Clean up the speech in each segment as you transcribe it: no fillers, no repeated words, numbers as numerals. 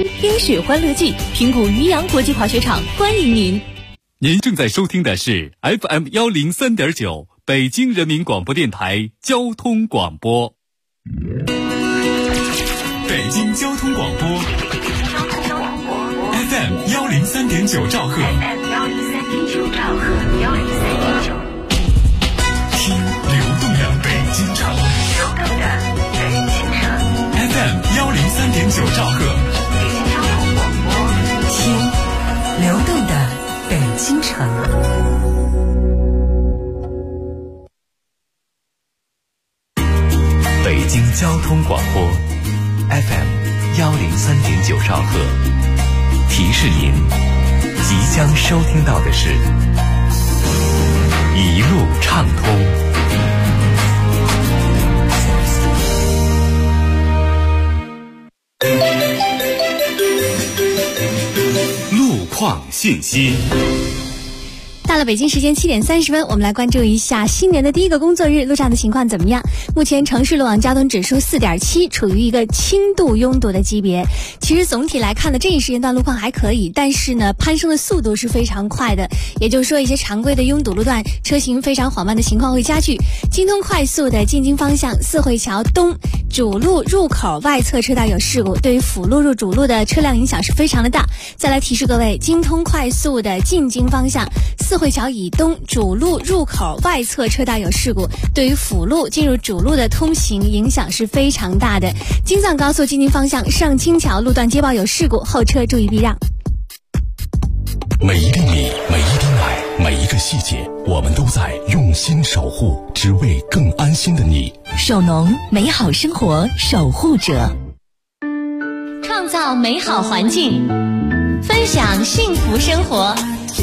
冰雪欢乐季，平谷渔阳国际滑雪场欢迎您。 您正在收听的是 FM103.9 北京人民广播电台交通广播。北京交通广播 FM103.9 兆赫，听流动的北京城FM103.9 兆赫， 听流动的北京城。 北京交通广播 FM103.9 兆赫，提示您即将收听到的是一路畅通。 路况信息。 到了北京时间7点30分，我们来关注一下新年的第一个工作日路上的情况怎么样。目前城市路网交通指数4.7，处于一个轻度拥堵的级别。其实总体来看呢，这一时间段路况还可以，但是呢，攀升的速度是非常快的。也就是说，一些常规的拥堵路段，车行非常缓慢的情况会加剧。京通快速的进京方向，四惠桥东主路入口外侧车道有事故，对于辅路入主路的车辆影响是非常的大。再来提示各位，京通快速的进京方向，四惠桥以东主路入口外侧车道有事故，对于辅路进入主路的通行影响是非常大的。京藏高速进京方向上清桥路段接报有事故，后车注意避让。 每一粒米，每一滴奶，每一个细节，我们都在用心守护，只为更安心的你。 首农，美好生活守护者，创造美好环境，分享幸福生活。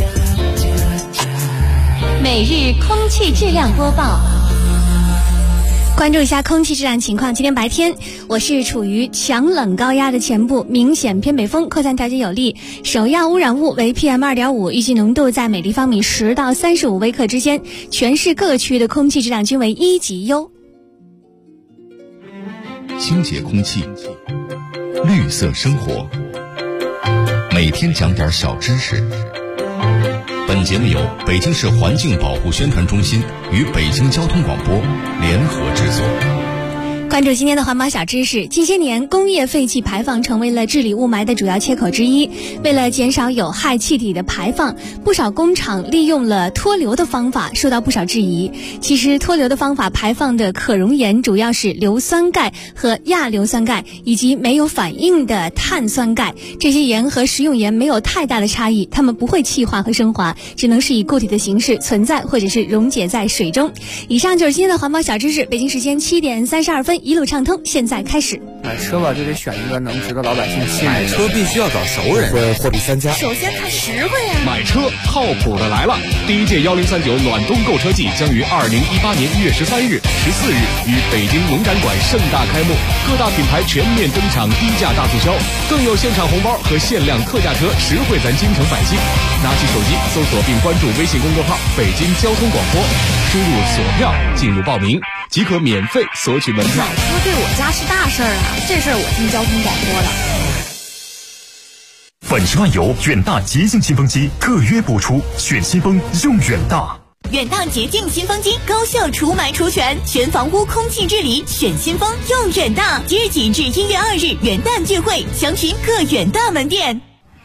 每日空气质量播报， 关注一下空气质量情况。今天白天，我市处于强冷高压的前部，明显偏北风扩散条件有利，首要污染物为 PM2.5， 预计浓度在每立方米10到35微克之间，全市各区的空气质量均为1级优。 清洁空气，绿色生活，每天讲点小知识。本节目由北京市环境保护宣传中心与北京交通广播联合制作。 关注今天的环保小知识。近些年，工业废气排放成为了治理雾霾的主要切口之一。为了减少有害气体的排放，不少工厂利用了脱硫的方法，受到不少质疑。其实脱硫的方法排放的可溶盐主要是硫酸钙和亚硫酸钙，以及没有反应的碳酸钙。这些盐和食用盐没有太大的差异，它们不会气化和升华，只能是以固体的形式存在或者是溶解在水中。以上就是今天的环保小知识。北京时间7点32分，一路畅通，现在开始。 买车吧，就得选一个能值得老百姓信任的。 买车必须要找熟人，货比三家。 首先看实惠啊！ 买车靠谱的来了！第一届1039暖冬购车季将于2018年1月13日、14日于北京农展馆盛大开幕，各大品牌全面登场，低价大促销，更有现场红包和限量特价车，实惠咱京城百姓。拿起手机搜索并关注微信公众号“北京交通广播”，输入索票进入报名，即可免费索取门票。 买车对我家是大事儿啊，这事儿我听交通广播了。 本10万油远大洁净新风机特约播出，选新风用远大。 远大洁净新风机高效除霾除醛，全房屋空气治理，选新风用远大。即日起至1月2日元旦聚会，详询各远大门店。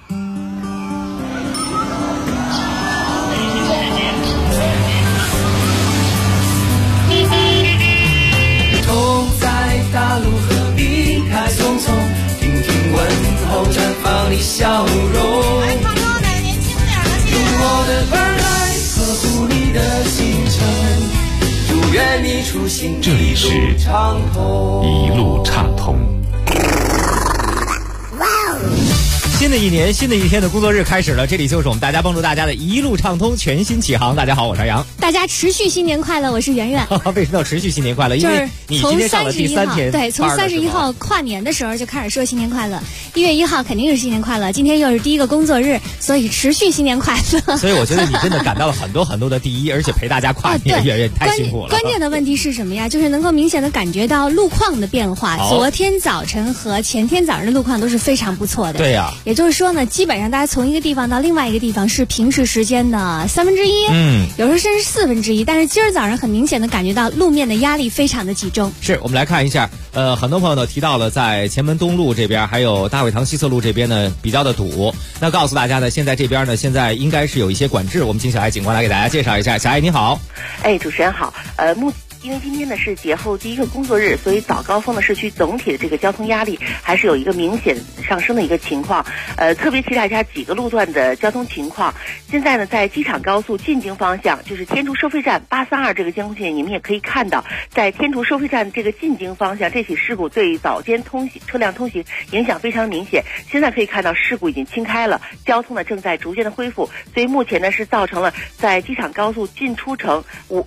大路何必太匆匆，听听问候绽放的笑容。 哎，胖哥，哪个年轻点了？ 用我的耳来呵护你的行程，祝愿你出行这里是一路畅通。 新的一年，新的一天的工作日开始了，这里就是我们大家帮助大家的一路畅通，全新启航。大家好，我是杨。 大家持续新年快乐，我是圆圆。 为什么要持续新年快乐？因为你今天上了第3天， 对，从31号跨年的时候就开始说新年快乐，1月1号肯定是新年快乐，今天又是第一个工作日，所以持续新年快乐。 所以我觉得你真的赶到了很多很多的第一，而且陪大家跨年，圆圆太辛苦了。 关键的问题是什么呀？就是能够明显的感觉到路况的变化。昨天早晨和前天早上的路况都是非常不错的。 对呀。 也就是说呢，基本上大家从一个地方到另外一个地方是平时时间的1/3，有时候甚至1/4。但是今儿早上很明显的感觉到路面的压力非常的集中。 是，我们来看一下，很多朋友呢提到了在前门东路这边，还有大会堂西侧路这边呢比较的堵。那告诉大家呢，现在这边呢现在应该是有一些管制。我们请小艾警官来给大家介绍一下。小艾你好。 主持人好。因为今天呢是节后第一个工作日，所以早高峰的市区总体的这个交通压力还是有一个明显上升的一个情况。特别提大家几个路段的交通情况。现在呢，在机场高速进京方向，就是天竺收费站832这个监控线，你们也可以看到，在天竺收费站这个进京方向，这起事故对早间车辆通行影响非常明显。现在可以看到事故已经清开了，交通呢正在逐渐的恢复，所以目前呢是造成了在机场高速进出城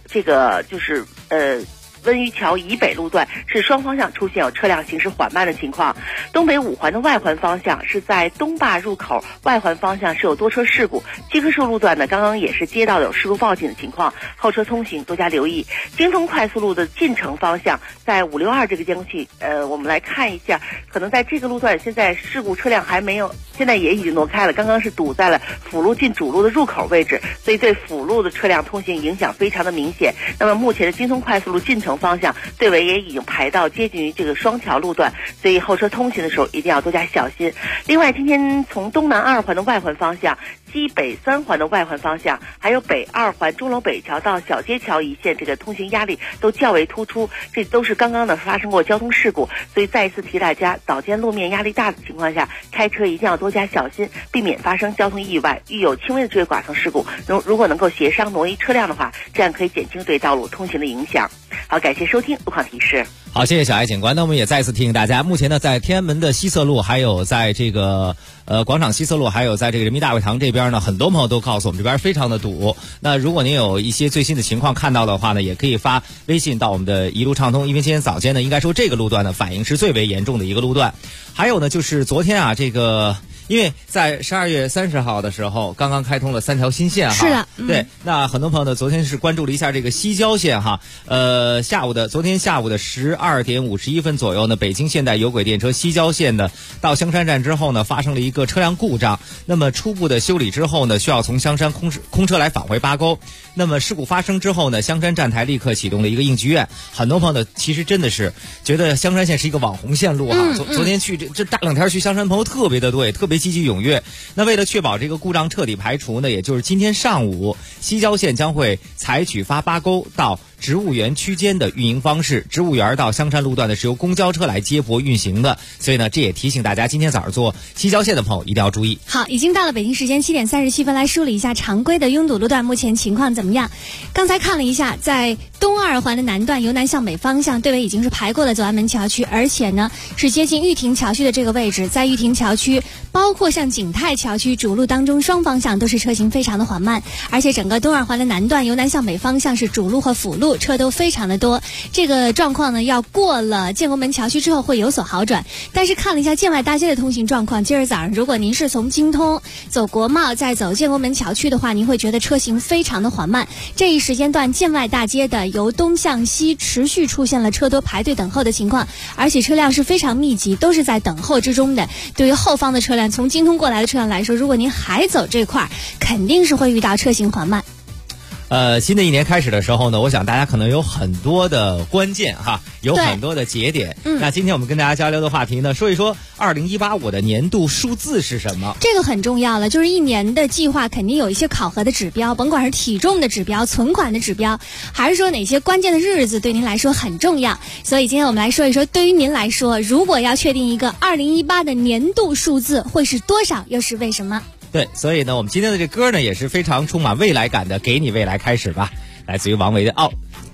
温榆桥以北路段是双方向出现有车辆行驶缓慢的情况。东北5环的外环方向是在东坝入口外环方向是有多车事故。基棵树路段呢，刚刚也是接到有事故报警的情况，后车通行多加留意。京通快速路的进城方向，在562这个监控器，我们来看一下，可能在这个路段现在事故车辆还没有，现在也已经挪开了，刚刚是堵在了辅路进主路的入口位置，所以对辅路的车辆通行影响非常的明显。那么目前的京通快速路进城方向队尾也已经排到接近于这个双桥路段，所以后车通行的时候一定要多加小心。另外，今天从东南2环的外环方向、西北3环的外环方向，还有北2环钟楼北桥到小街桥一线，这个通行压力都较为突出，这都是刚刚的发生过交通事故，所以再一次提大家，早间路面压力大的情况下，开车一定要多加小心，避免发生交通意外。遇有轻微的追剐蹭事故，如果能够协商挪移车辆的话，这样可以减轻对道路通行的影响。好，感谢收听路况提示。 好，谢谢小艾警官。那我们也再次提醒大家，目前呢，在天安门的西侧路，还有在这个广场西侧路，还有在这个人民大会堂这边呢，很多朋友都告诉我们这边非常的堵。那如果您有一些最新的情况看到的话呢，也可以发微信到我们的一路畅通，因为今天早间呢，应该说这个路段呢反应是最为严重的一个路段。还有呢，就是昨天啊，因为在12月30号的时候，刚刚开通了3条新线哈。 是的， 对。那很多朋友呢，昨天是关注了一下这个西郊线哈。昨天下午的12点51分左右呢，北京现代有轨电车西郊线呢到香山站之后呢，发生了一个车辆故障。那么初步的修理之后呢，需要从香山空车来返回八沟。那么事故发生之后呢，香山站台立刻启动了一个应急院。很多朋友呢，其实真的是觉得香山线是一个网红线路哈。昨天去这大冷天去香山朋友特别的多，特别积极踊跃。那为了确保这个故障彻底排除呢，也就是今天上午，西郊线将会采取发八沟到植物园区间的运营方式，植物园到香山路段呢是由公交车来接驳运行的，所以呢，这也提醒大家，今天早上坐西郊线的朋友一定要注意。 好，已经到了北京时间7点37分，来梳理一下常规的拥堵路段目前情况怎么样。刚才看了一下，在东2环的南段由南向北方向，队尾已经是排过了左安门桥区，而且呢是接近玉亭桥区的这个位置，在玉亭桥区包括像景泰桥区主路当中双方向都是车行非常的缓慢，而且整个东2环的南段由南向北方向是主路和辅路车都非常的多。这个状况呢，要过了建国门桥区之后会有所好转。但是看了一下建外大街的通行状况，今儿早上如果您是从京通走国贸再走建国门桥区的话，您会觉得车行非常的缓慢。这一时间段建外大街的由东向西持续出现了车多排队等候的情况，而且车辆是非常密集，都是在等候之中的。对于后方的车辆，从京通过来的车辆来说，如果您还走这块，肯定是会遇到车行缓慢。 新的一年开始的时候呢，我想大家可能有很多的关键哈，有很多的节点。那今天我们跟大家交流的话题呢，说一说2018我的年度数字是什么？ 这个很重要了，就是一年的计划肯定有一些考核的指标，甭管是体重的指标、存款的指标，还是说哪些关键的日子对您来说很重要。所以今天我们来说一说，对于您来说，如果要确定一个2018的年度数字会是多少，又是为什么？ 对，所以呢，我们今天的这歌呢也是非常充满未来感的，给你未来开始吧，来自于王维的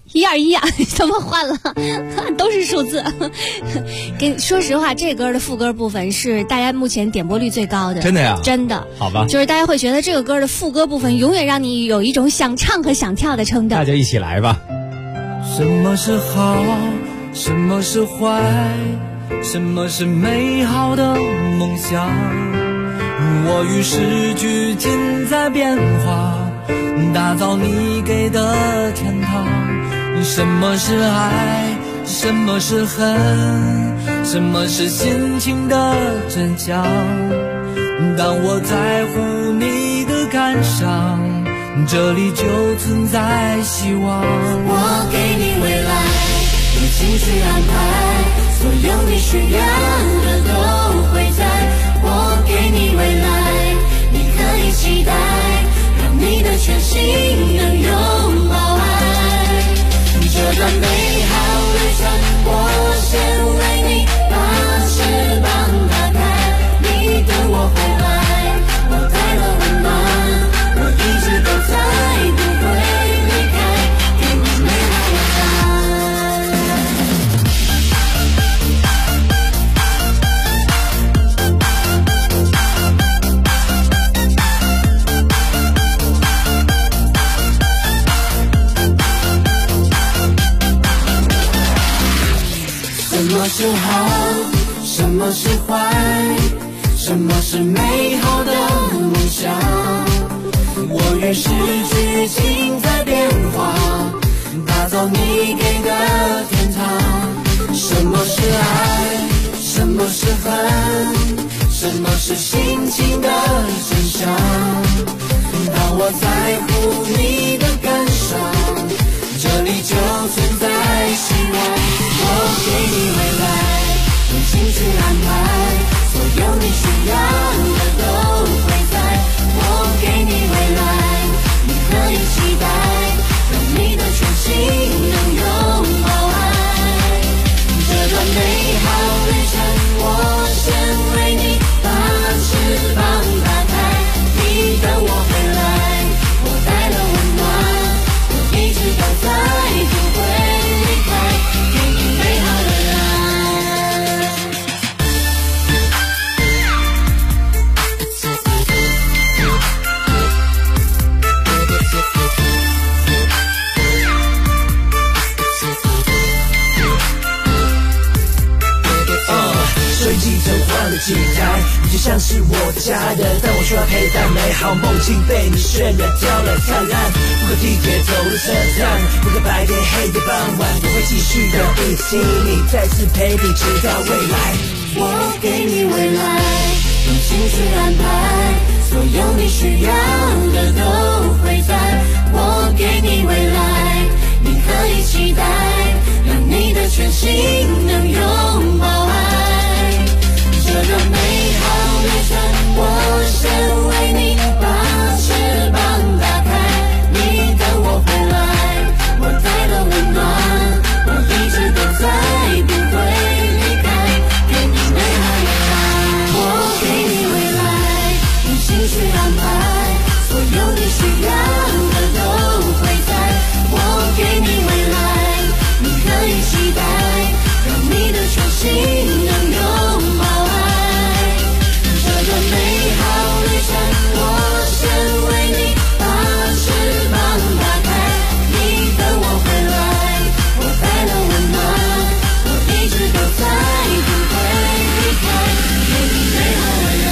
121啊，怎么换了？都是数字。说实话，这歌的副歌部分是大家目前点播率最高的。 真的呀？ 真的。 好吧。 就是大家会觉得这个歌的副歌部分永远让你有一种想唱和想跳的冲动。 大家一起来吧。 什么是好？什么是坏？什么是美好的梦想？我与时俱进在变化，打造你给的天堂。什么是爱？什么是恨？什么是心情的真相？当我在乎你的感伤，这里就存在希望。 我给你未来，用心去安排，所有你需要的都会在。我给你未来，你可以期待，让你的全心能拥抱爱。这段美好旅程，我先为你把翅膀打开，你等我回来，我带了温暖，我一直都在，不会离开，给你美好的什么是好？什么是坏？什么是美好的梦想？我与时俱进在变化，打造你给的天堂。什么是爱？什么是恨？什么是心情的真相？当我在乎你的感伤，这里就存在希望。我给你未来，用心去安排，所有你需要的都会在。我给你未来，你可以期待，让你的全心能拥抱爱。这段美好旅程，我先为你把翅膀打开，你等我回来，我带了温暖，我一直都在，不会离开。 随即腾换的期待，你就像是我的家人，但我需要陪伴，美好梦境被你渲染掉了灿烂。不可地铁走的车站，不可白天黑夜傍晚，我会继续的一起你，再次陪你直到未来。 我给你未来，用心去安排，所有你需要的都会在。我给你未来，你可以期待，让你的全心能拥抱爱。这段美好旅程，我先为你把翅膀打开，你等我回来，我带了温暖，我一直都在，不会离开，给你美好的爱。我给你未来，用心去安排，所有你需要的都会在。我给你未来，你可以期待，让你的全心能拥抱爱。这段美好旅程，我先为你把翅膀打开，你等我回来，我带了温暖，我一直都在，不会离开，给你美好的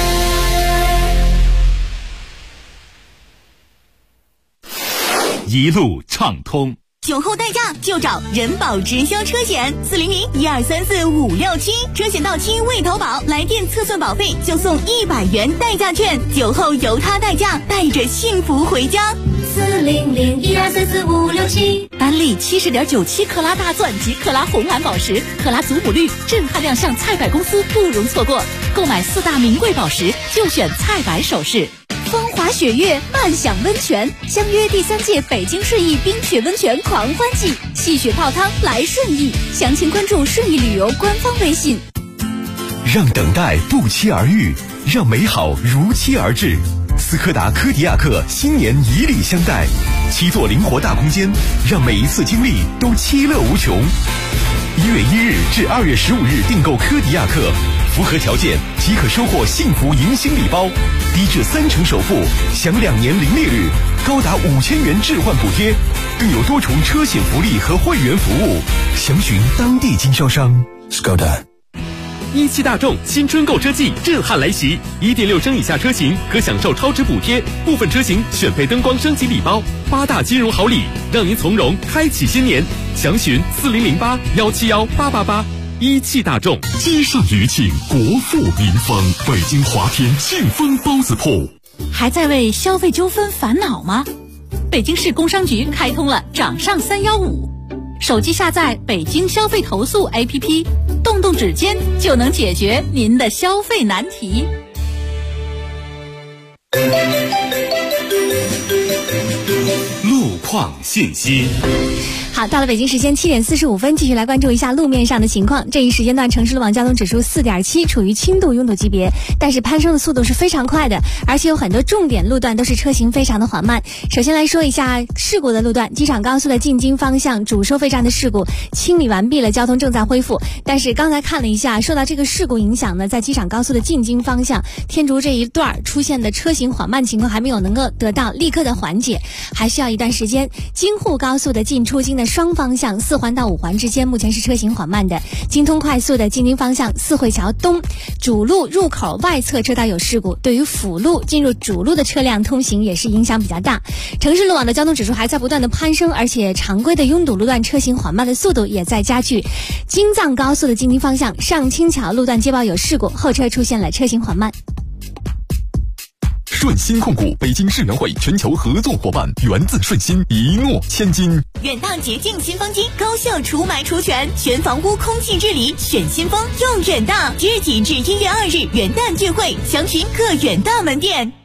爱。一路畅通。 酒后代驾就找人保直销车险，400-1234-567，车险到期未投保，来电测算保费就送100元代驾券，酒后由他代驾，带着幸福回家。 400-1234-567。 丹利70.97克拉大钻及克拉红蓝宝石，克拉祖母绿震撼亮相，菜百公司不容错过。购买4大名贵宝石，就选菜百首饰。 风华雪月，漫享温泉，相约第3届北京顺义冰雪温泉狂欢季，戏雪泡汤来顺义，详情关注顺义旅游官方微信。 让等待不期而遇，让美好如期而至。 斯柯达柯迪亚克新年以礼相待，7座灵活大空间，让每一次经历都其乐无穷。1月1日至2月15日订购柯迪亚克，符合条件即可收获幸福迎新礼包，低至30%首付，享2年零利率，高达5000元置换补贴，更有多重车险福利和会员服务。详询当地经销商。Skoda。 一汽大众新春购车季震撼来袭，1.6升以下车型可享受超值补贴，部分车型选配灯光升级礼包，8大金融好礼，让您从容开启新年。详询4008-171-888。一汽大众， 积善余庆，国富民丰。北京华天庆丰包子铺。 还在为消费纠纷烦恼吗？北京市工商局开通了掌上315，手机下载北京消费投诉 APP， 动动指尖就能解决您的消费难题。 路况信息。 好，到了北京时间7点45分，继续来关注一下路面上的情况。这一时间段城市路网交通指数4.7，处于轻度拥堵级别，但是攀升的速度是非常快的，而且有很多重点路段都是车行非常的缓慢。首先来说一下事故的路段，机场高速的进京方向主收费站的事故清理完毕了，交通正在恢复。但是刚才看了一下，受到这个事故影响呢，在机场高速的进京方向天竺这一段出现的车行缓慢情况还没有能够得到立刻的缓解，还需要一段时间。京沪高速的进出京的双方向4环到5环之间目前是车行缓慢的。京通快速的进京方向四惠桥东主路入口外侧车道有事故，对于辅路进入主路的车辆通行也是影响比较大。城市路网的交通指数还在不断的攀升，而且常规的拥堵路段车行缓慢的速度也在加剧。京藏高速的进京方向上清桥路段接报有事故，后车出现了车行缓慢。 顺鑫控股北京世园会全球合作伙伴，源自顺鑫，一诺千金。 远大洁净新风机，高效除霾除醛，全房屋空气治理，选新风用远大。即日起至1月2日元旦聚会，详询各远大门店。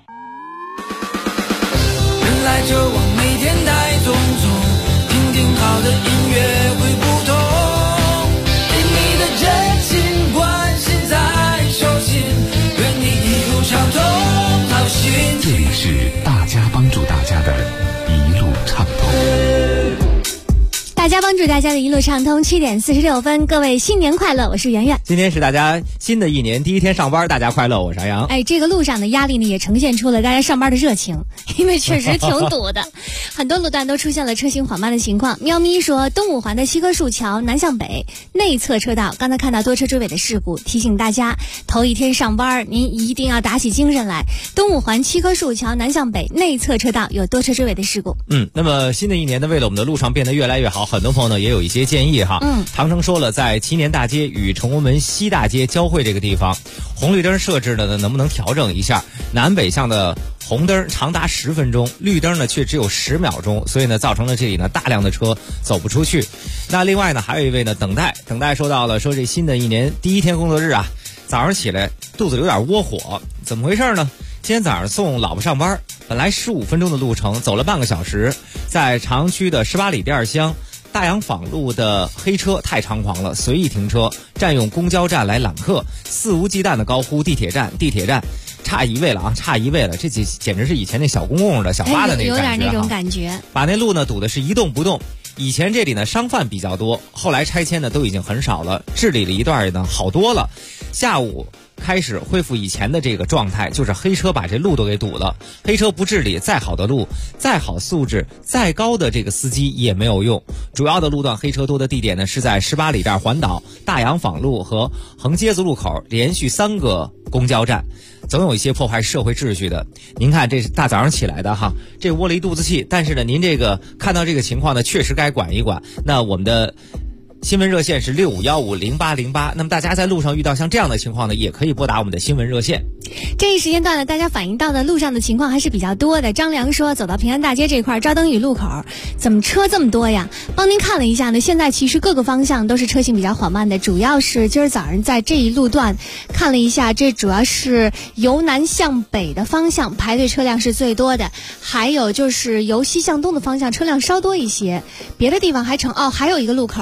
人来就往，每天带种种，听听好的音乐会不同，给你的真心关心在手心，愿你一路畅通。 这里是大家帮助大家的一路畅通。 大家帮助大家的一路畅通。7点46分，各位新年快乐，我是圆圆。 今天是大家新的一年第一天上班，大家快乐，我是杨洋。 哎，这个路上的压力呢，也呈现出了大家上班的热情，因为确实挺堵的，很多路段都出现了车行缓慢的情况。喵咪说，东5环的西棵树桥南向北内侧车道，刚才看到多车追尾的事故，提醒大家头一天上班，您一定要打起精神来。东5环七棵树桥南向北内侧车道有多车追尾的事故。 那么新的一年呢，为了我们的路上变得越来越好，很多朋友呢也有一些建议哈。唐城说了，在祈年大街与崇文门西大街交汇这个地方，红绿灯设置的呢能不能调整一下？南北向的红灯长达10分钟，绿灯呢却只有10秒钟，所以呢造成了这里呢大量的车走不出去。那另外呢还有一位呢等待说到了，说这新的一年第一天工作日啊，早上起来肚子有点窝火，怎么回事呢？今天早上送老婆上班，本来15分钟的路程，走了半个小时，在长区的18里第2乡大洋坊路的黑车太猖狂了，随意停车，占用公交站来揽客，肆无忌惮的高呼地铁站，差一位了，这简直是以前那小公共的小巴的那个感觉， 有点那种感觉。 把那路呢堵的是一动不动。以前这里呢商贩比较多，后来拆迁呢都已经很少了，治理了一段呢好多了。下午开始恢复以前的这个状态，就是黑车把这路都给堵了。黑车不治理，再好的路，再好素质，再高的这个司机也没有用。主要的路段黑车多的地点呢，是在18里站环岛、大洋坊路和横街子路口，连续3个公交站，总有一些破坏社会秩序的。您看这是大早上起来的哈，这窝了一肚子气，但是呢您这个看到这个情况呢，确实该管一管。那我们的新闻热线是65150808，那么大家在路上遇到像这样的情况呢，也可以拨打我们的新闻热线。 这一时间段呢，大家反映到的路上的情况还是比较多的。张良说，走到平安大街这块招灯峪路口，怎么车这么多呀？帮您看了一下呢，现在其实各个方向都是车行比较缓慢的，主要是今儿早上在这一路段看了一下，这主要是由南向北的方向排队车辆是最多的，还有就是由西向东的方向车辆稍多一些，别的地方还有一个路口，就是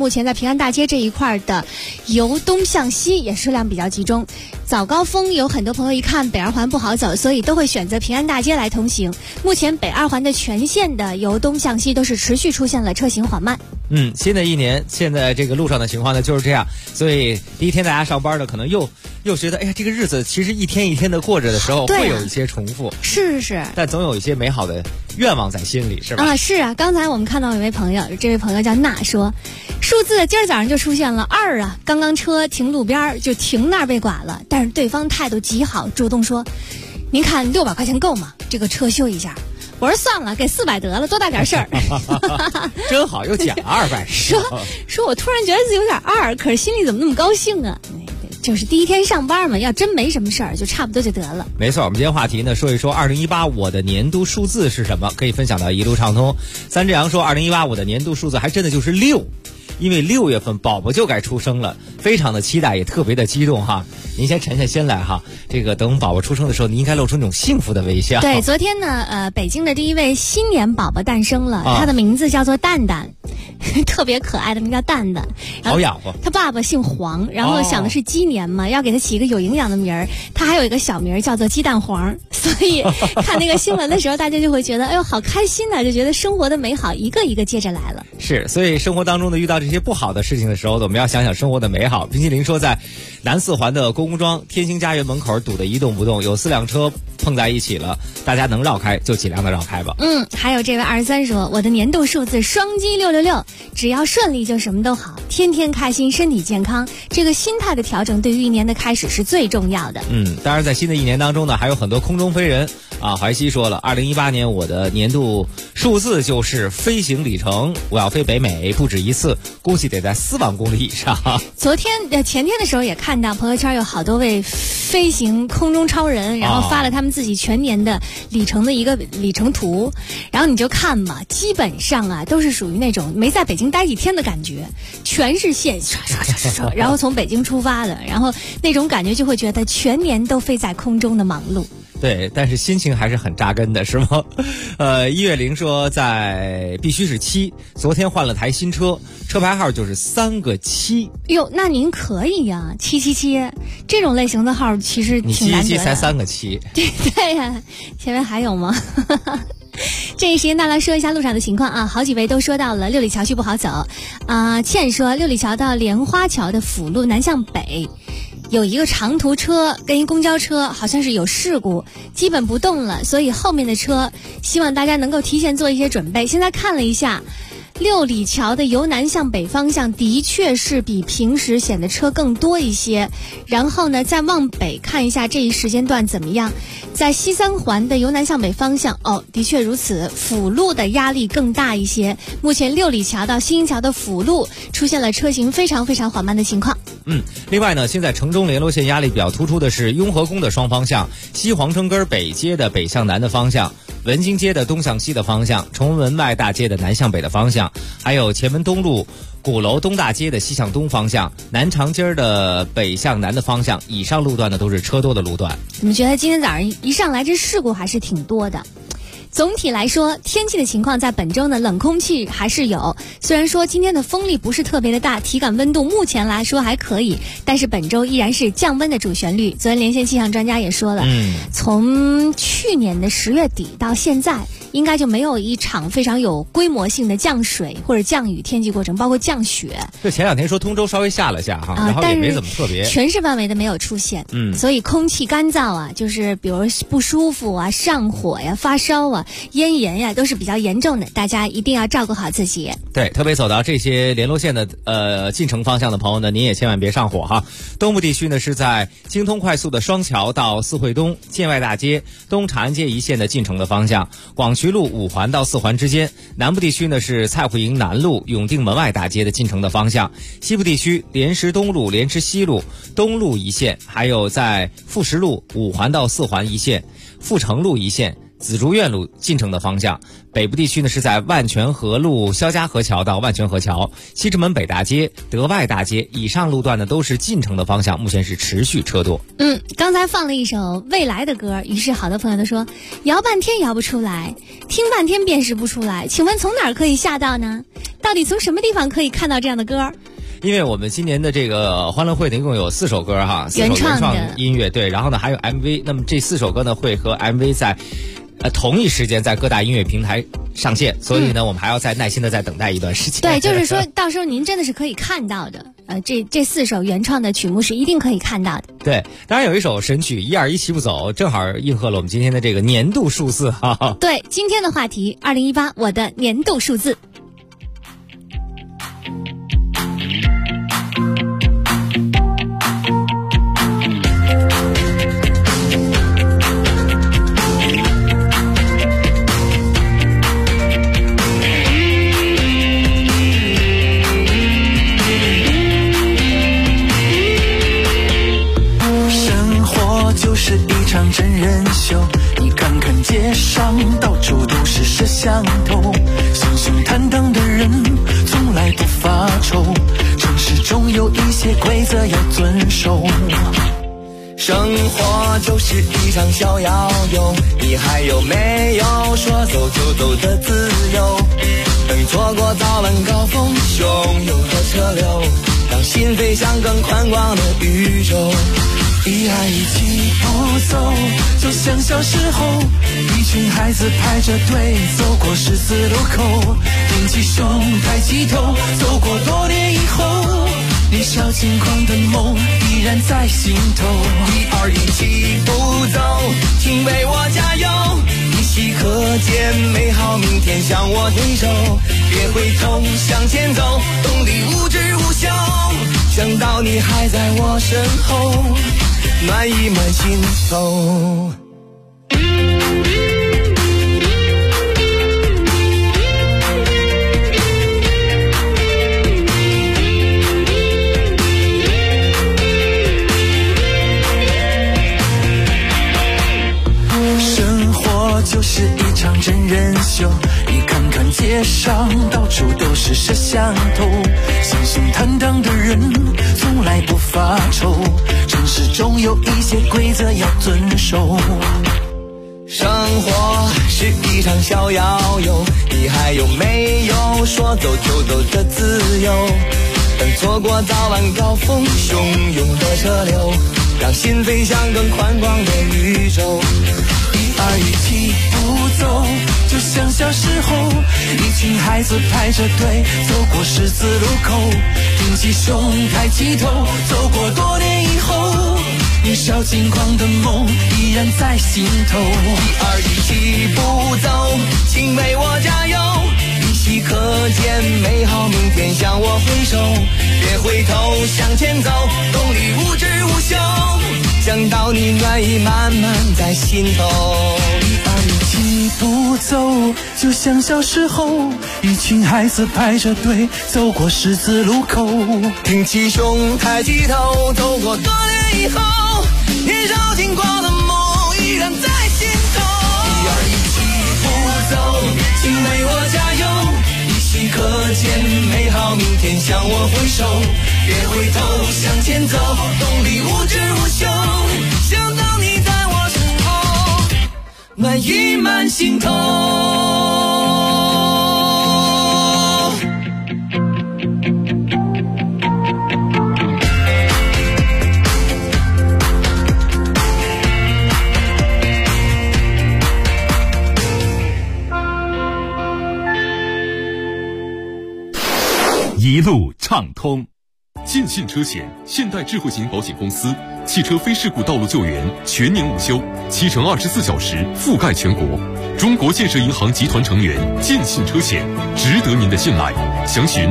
目前在平安大街这一块的由东向西也车辆比较集中。早高峰有很多朋友一看北二环不好走，所以都会选择平安大街来通行。目前北二环的全线的由东向西都是持续出现了车行缓慢。 新的一年现在这个路上的情况呢就是这样，所以第一天大家上班呢可能又觉得，哎呀，这个日子其实一天一天的过着的时候会有一些重复， 是， 但总有一些美好的愿望在心里，是吧？ 是啊，刚才我们看到有一位朋友，这位朋友叫娜说，数字今儿早上就出现了2啊，刚刚车停路边就停那儿被剐了，但是对方态度极好，主动说，您看600块钱够吗？这个车修一下。我说算了，给400得了，多大点事儿。 真好，又减200。 说我突然觉得自己有点二，可是心里怎么那么高兴啊？就是第一天上班嘛，要真没什么事儿，就差不多就得了。 没错，我们今天话题呢，说一说2018我的年度数字是什么，可以分享到一路畅通。三只羊说2018我的年度数字还真的就是6，因为6月份宝宝就该出生了，非常的期待，也特别的激动哈。您先沉下心来哈，这个等宝宝出生的时候，你应该露出那种幸福的微笑。 对，昨天呢，北京的第一位新年宝宝诞生了，他的名字叫做蛋蛋。特别可爱的名叫蛋蛋， 好养活。 他爸爸姓黄，然后想的是鸡年嘛，要给他起一个有营养的名儿。他还有一个小名叫做鸡蛋黄，所以看那个新闻的时候，大家就会觉得，哎呦，好开心呐，就觉得生活的美好一个一个接着来了。 是，所以生活当中呢，遇到这些不好的事情的时候，我们要想想生活的美好。冰淇淋说，在南4环的公庄天星家园门口堵得一动不动，有4辆车碰在一起了，大家能绕开就尽量的绕开吧。 还有这位23说，我的年度数字双击666，只要顺利就什么都好，天天开心，身体健康，这个心态的调整对于一年的开始是最重要的。 当然在新的一年当中呢，还有很多空中飞人啊。怀西说了，2018年我的年度数字就是飞行里程，我要飞北美不止一次，估计得在4万公里以上。 前天的时候也看到朋友圈有好多位飞行空中超人，然后发了他们自己全年的里程的一个里程图，然后你就看吧，基本上啊都是属于那种没在北京待几天的感觉，全是线刷刷刷刷，然后从北京出发的，然后那种感觉就会觉得全年都飞在空中的忙碌。 对，但是心情还是很扎根的，是吗？1月0说在必须是7，昨天换了台新车，车牌号就是3个7。 哟，那您可以呀，777这种类型的号其实挺难得的。 你777才3个7。 对呀，前面还有吗？这一时间大家说一下路上的情况啊，好几位都说到了六里桥区不好走倩说六里桥到莲花桥的辅路南向北有一个长途车跟一公交车好像是有事故，基本不动了，所以后面的车希望大家能够提前做一些准备。现在看了一下六里桥的由南向北方向的确是比平时显得车更多一些，然后呢再往北看一下这一时间段怎么样。在西三环的由南向北方向的确如此，辅路的压力更大一些，目前六里桥到新营桥的辅路出现了车行非常非常缓慢的情况。 另外呢，现在城中联络线压力比较突出的是雍和宫的双方向，西皇城根北街的北向南的方向，文津街的东向西的方向，崇文门外大街的南向北的方向，还有前门东路鼓楼东大街的西向东方向，南长街的北向南的方向，以上路段呢都是车多的路段。 你们觉得今天早上一上来这事故还是挺多的。总体来说，天气的情况在本周呢，冷空气还是有。虽然说今天的风力不是特别的大，体感温度目前来说还可以，但是本周依然是降温的主旋律。昨天连线气象专家也说了，从去年的10月底到现在，应该就没有一场非常有规模性的降水或者降雨天气过程，包括降雪。 就前2天说通州稍微下了下哈，然后也没怎么特别， 全市范围的没有出现。所以空气干燥啊，就是比如不舒服啊、上火呀、发烧啊、咽炎呀，都是比较严重的，大家一定要照顾好自己。 对，特别走到这些联络线的进城方向的朋友呢，您也千万别上火哈。东部地区呢是在京通快速的双桥到四惠东、建外大街、东长安街一线的进城的方向，广渠路5环到4环之间。南部地区呢是蔡户营南路、永定门外大街的进城的方向。西部地区莲池东路、莲池西路、东路一线，还有在富石路5环到4环一线、富城路一线。 紫竹院路进城的方向，北部地区呢是在万泉河路肖家河桥到万泉河桥，西直门北大街、德外大街以上路段呢都是进城的方向，目前是持续车多。 刚才放了一首未来的歌，于是好多朋友都说摇半天摇不出来，听半天辨识不出来，请问从哪儿可以下到呢？到底从什么地方可以看到这样的歌？ 因为我们今年的这个欢乐会呢，一共有4首歌哈，4首原创音乐，对，然后呢还有 MV， 那么这4首歌呢会和 MV 在同一时间在各大音乐平台上线，所以呢我们还要再耐心的再等待一段时间。 对，就是说到时候您真的是可以看到的，这4首原创的曲目是一定可以看到的。 对，当然有一首神曲121骑不走，正好应和了我们今天的这个年度数字哈。 对，今天的话题2018我的年度数字。 真人秀，你看看街上到处都是摄像头，信誓坦荡的人从来不发愁，城市中有一些规则要遵守。生活就是一场小摇游，你还有没有说走就走的自由？等错过早晚高峰汹涌的车流，让心飞向更宽广的宇宙。一爱一起不走，就像小时候，一群孩子排着队走过十字路口，挺起胸抬起头，走过多年以后，年少轻狂的梦依然在心头。一起不走，请为我加油，一起可见美好明天向我挥手，别回头向前走，动力无止无休，想到你还在我身后，暖意满心头。生活就是一场真人秀，你看看街上到处都是摄像头，信誓坦荡的人从来不发愁，城市中有一些规则要遵守。生活是一场小摇游，你还有没有说走就走的自由？等错过早晚高峰汹涌的车流，让心飞向更宽广的宇宙。一起不走，就像小时候，一群孩子排着队走过十字路口，挺起胸抬起头，走过多年以后，年少轻狂的梦依然在心头。一起不走，请为我加油，一起可见美好明天向我挥手，别回头向前走，动力无止无休，想到你暖意慢慢在心头。一起不走，就像小时候，一群孩子排着队走过十字路口，挺起胸抬起头，走过多年以后，年少轻狂的梦依然在心头。一起不走，请为我加油，一起可见美好明天向我挥手，别回头向前走，动力无止无休，想到你在我身后，暖意满心头。 一路畅通，建信车险现代智慧型保险公司，汽车非事故道路救援全年无休，7乘24小时覆盖全国。中国建设银行集团成员，建信车险值得您的信赖。详询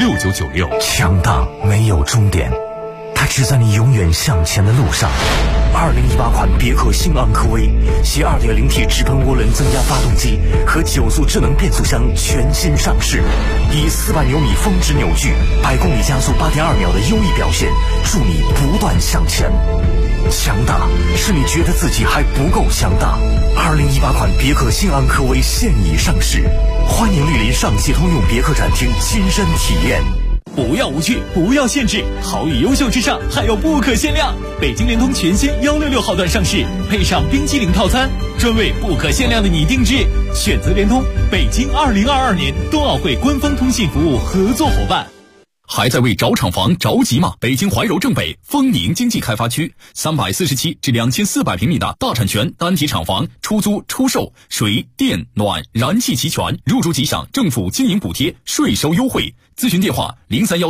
400-900-6996。 强大没有终点，它只在你永远向前的路上。 2018款别克星昂科威，携 2.0T 直喷涡轮增压发动机和9速智能变速箱全新上市，以400牛米峰值扭矩，100公里加速8.2秒的优异表现，助你不断向前。强大是你觉得自己还不够强大。2018款别克星昂科威现已上市，欢迎莅临上汽通用别克展厅亲身体验。 不要无趣，不要限制，好与优秀之上还有不可限量。北京联通全新166号段上市，配上冰激凌套餐，专为不可限量的你定制。选择联通，北京2022年冬奥会官方通信服务合作伙伴。 还在为找厂房着急吗？北京怀柔正北丰宁经济开发区347至2400平米的大产权单体厂房，出租出售，水电暖燃气齐全，入住即享政府经营补贴，税收优惠。咨询电话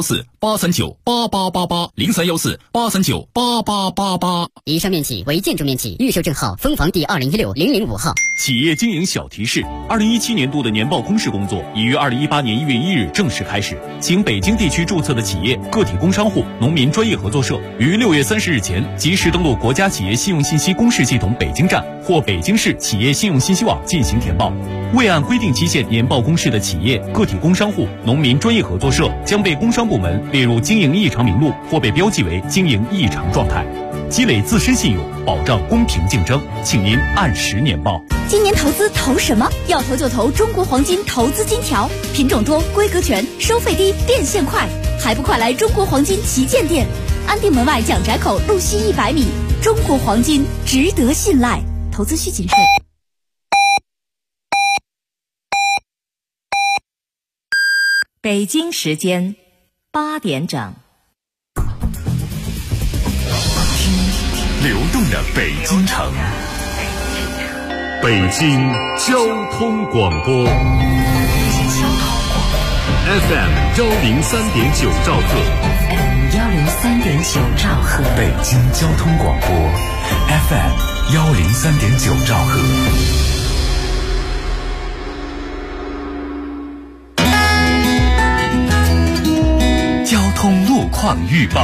0314839888，0314839888。 以上面企为建筑面企，预售证号分房第2016-005号。 企业经营小提示：2017年度的年报公示工作已于2018年1月1日正式开始，请北京地区注册的企业、个体工商户、农民专业合作社于6月30日前及时登录国家企业信用信息公示系统北京站或北京市企业信用信息网进行填报。未按规定期限年报公示的企业、个体工商户、农民专业合作社将被工商部门列入经营异常名录或被标记为经营异常状态。积累自身信用，保障公平竞争，请您按时年报。 今年投资投什么？要投就投中国黄金投资金条，品种多，规格全，收费低，变现快，还不快来中国黄金旗舰店，安定门外蒋宅口路西100米。中国黄金值得信赖，投资需谨慎。 北京时间8点整。 流动的北京城，北京交通广播 FM 103.9兆赫 103.9兆赫， 北京交通广播 FM 103.9兆赫。交通路况预报。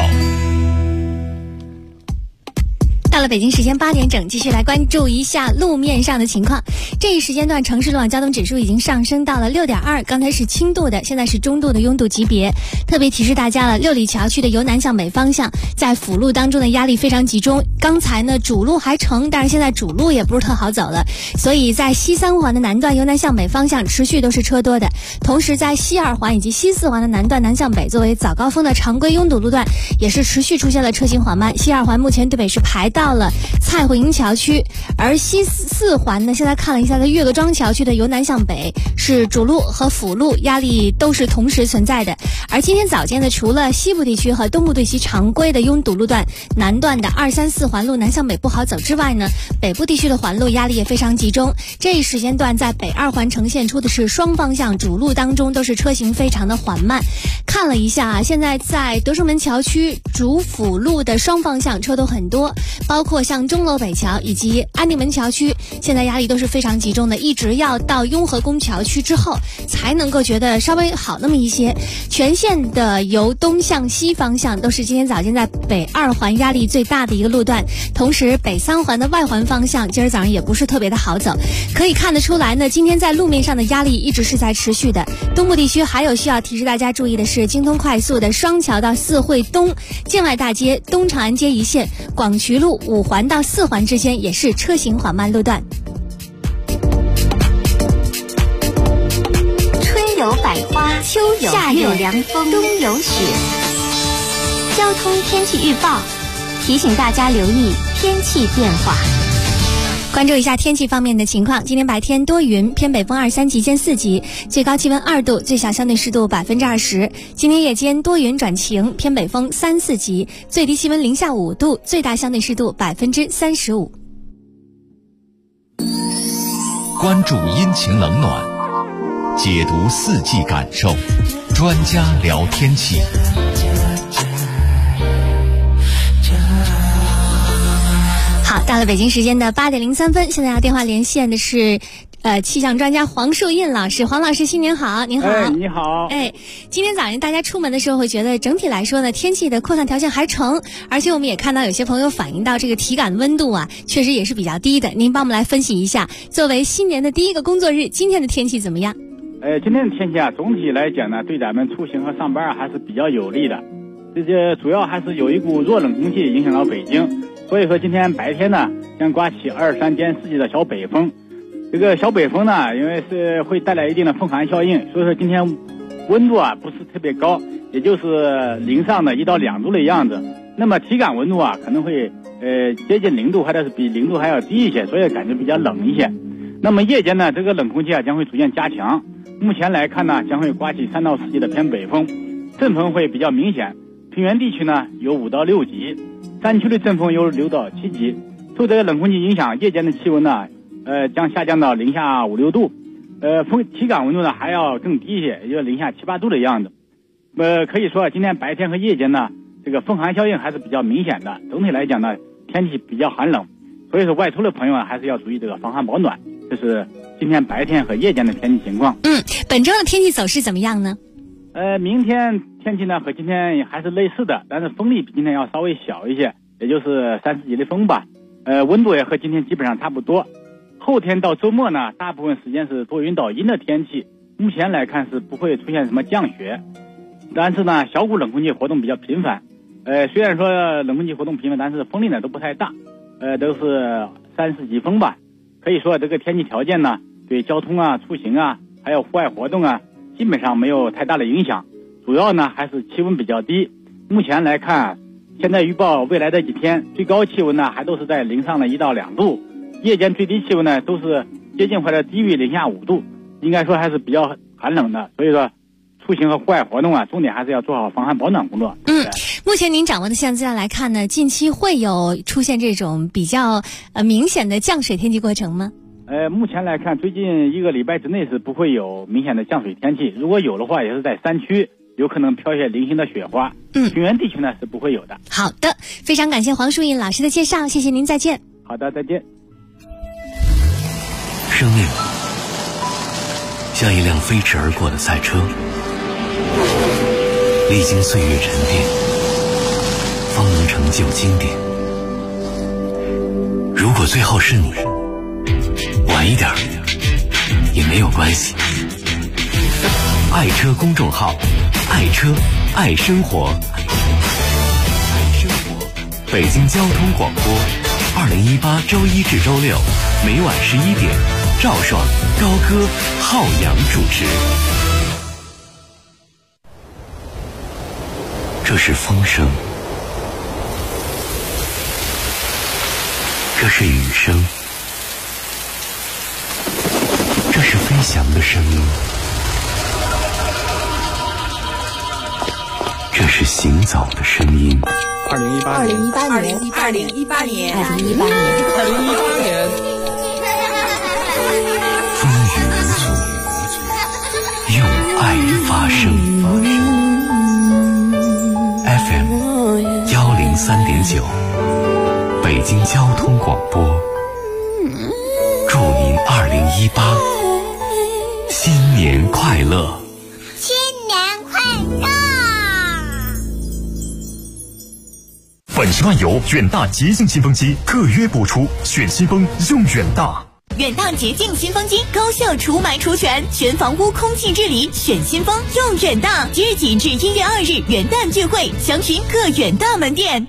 到了北京时间8点整，继续来关注一下路面上的情况。这一时间段城市路网交通指数已经上升到了6.2，刚才是轻度的，现在是中度的拥堵级别。特别提示大家了，六里桥区的由南向北方向在辅路当中的压力非常集中。刚才呢主路还成，但是现在主路也不是特好走了，所以在西3环的南段由南向北方向持续都是车多的。同时在西2环以及西4环的南段南向北作为早高峰的常规拥堵路段，也是持续出现了车行缓慢。西2环目前对北是排到了蔡慧营桥区，而西4环呢，现在看了一下，在岳各庄桥区的由南向北是主路和辅路压力都是同时存在的。而今天早间呢，除了西部地区和东部对西常规的拥堵路段南段的2、3、4环路南向北不好走之外呢，北部地区的环路压力也非常集中。这一时间段在北2环呈现出的是双方向主路当中都是车行非常的缓慢。看了一下啊，现在在德胜门桥区主辅路的双方向车都很多，包括像钟楼北桥以及安定门桥区，现在压力都是非常集中的，一直要到雍和宫桥区之后才能够觉得稍微好那么一些。全线的由东向西方向都是今天早间在北2环压力最大的一个路段，同时北3环的外环方向今儿早上也不是特别的好走。可以看得出来呢，今天在路面上的压力一直是在持续的。东部地区还有需要提示大家注意的是，京通快速的双桥到四惠东、建外大街、东长安街一线、广渠路5环到4环之间也是车行缓慢路段。 春有百花，秋有夏有凉风，冬有雪。交通天气预报提醒大家留意天气变化。 关注一下天气方面的情况，今天白天多云，偏北风2、3级见4级，最高气温2度，最小相对湿度20%。今天夜间多云转晴，偏北风3、4级，最低气温零下5度，最大相对湿度35%。 关注阴晴冷暖，解读四季感受，专家聊天气。 好，到了北京时间的8点03分，现在要电话连线的是气象专家黄树印老师。黄老师新年好。您好。 你好。 今天早上大家出门的时候会觉得整体来说呢，天气的扩散条件还成，而且我们也看到有些朋友反映到这个体感温度啊，确实也是比较低的。您帮我们来分析一下，作为新年的第一个工作日，今天的天气怎么样？ 今天的天气啊，总体来讲呢，对咱们出行和上班还是比较有利的。这些主要还是有一股弱冷空气影响到北京，所以说今天白天呢，将刮起2-3间四级的小北风。这个小北风呢，因为是会带来一定的风寒效应，所以说今天温度啊不是特别高，也就是零上的1到2度的样子。那么体感温度啊可能会接近0度，或者是比0度还要低一些，所以感觉比较冷一些。那么夜间呢，这个冷空气啊将会逐渐加强。目前来看呢，将会刮起3到4级的偏北风，阵风会比较明显。平原地区呢有5到6级，山区的阵风有6到7级。受这个冷空气影响，夜间的气温呢将下降到零下5-6度，体感温度呢还要更低一些，也就零下7-8度的样子。可以说今天白天和夜间呢，这个风寒效应还是比较明显的。总体来讲呢，天气比较寒冷，所以说外出的朋友啊还是要注意这个防寒保暖。这是今天白天和夜间的天气情况。 本周的天气走势怎么样呢？ 明天天气呢和今天还是类似的，但是风力比今天要稍微小一些，也就是3-4级的风吧。温度也和今天基本上差不多。后天到周末呢，大部分时间是多云到阴的天气。目前来看是不会出现什么降雪，但是呢，小股冷空气活动比较频繁。虽然说冷空气活动频繁，但是风力呢都不太大，都是3-4级风吧。可以说这个天气条件呢，对交通啊、出行啊，还有户外活动啊，基本上没有太大的影响。主要呢还是气温比较低。目前来看，现在预报未来的几天最高气温呢还都是在零上的1到2度，夜间最低气温呢都是接近或者低于零下5度，应该说还是比较寒冷的。所以说出行和户外活动啊，重点还是要做好防寒保暖工作。 目前您掌握的气象资料来看呢，近期会有出现这种比较明显的降水天气过程吗？ 目前来看，最近1个礼拜之内是不会有明显的降水天气，如果有的话，也是在山区有可能飘一些零星的雪花。平原地区呢是不会有的。 好的，非常感谢黄树印老师的介绍，谢谢您，再见。 好的，再见。 生命像一辆飞驰而过的赛车，历经岁月沉淀，方能成就经典。如果最后是你，晚一点也没有关系。爱车公众号，爱车爱生活，北京交通广播，2018周1至周6，每晚11点，赵爽、高歌、浩洋主持。这是风声，这是雨声，这是飞翔的声音，这是行走的声音。 2018年， 风雨无阻，用爱发声。FM 103.9，北京交通广播。祝您2018新年快乐！ 新年快乐！ 本时漫游远大洁净新风机特约播出，选新风用远大。 远大洁净新风机高效除霾除醛，全房屋空气治理，选新风用远大。即日起至1月2日元旦聚会，详询各远大门店。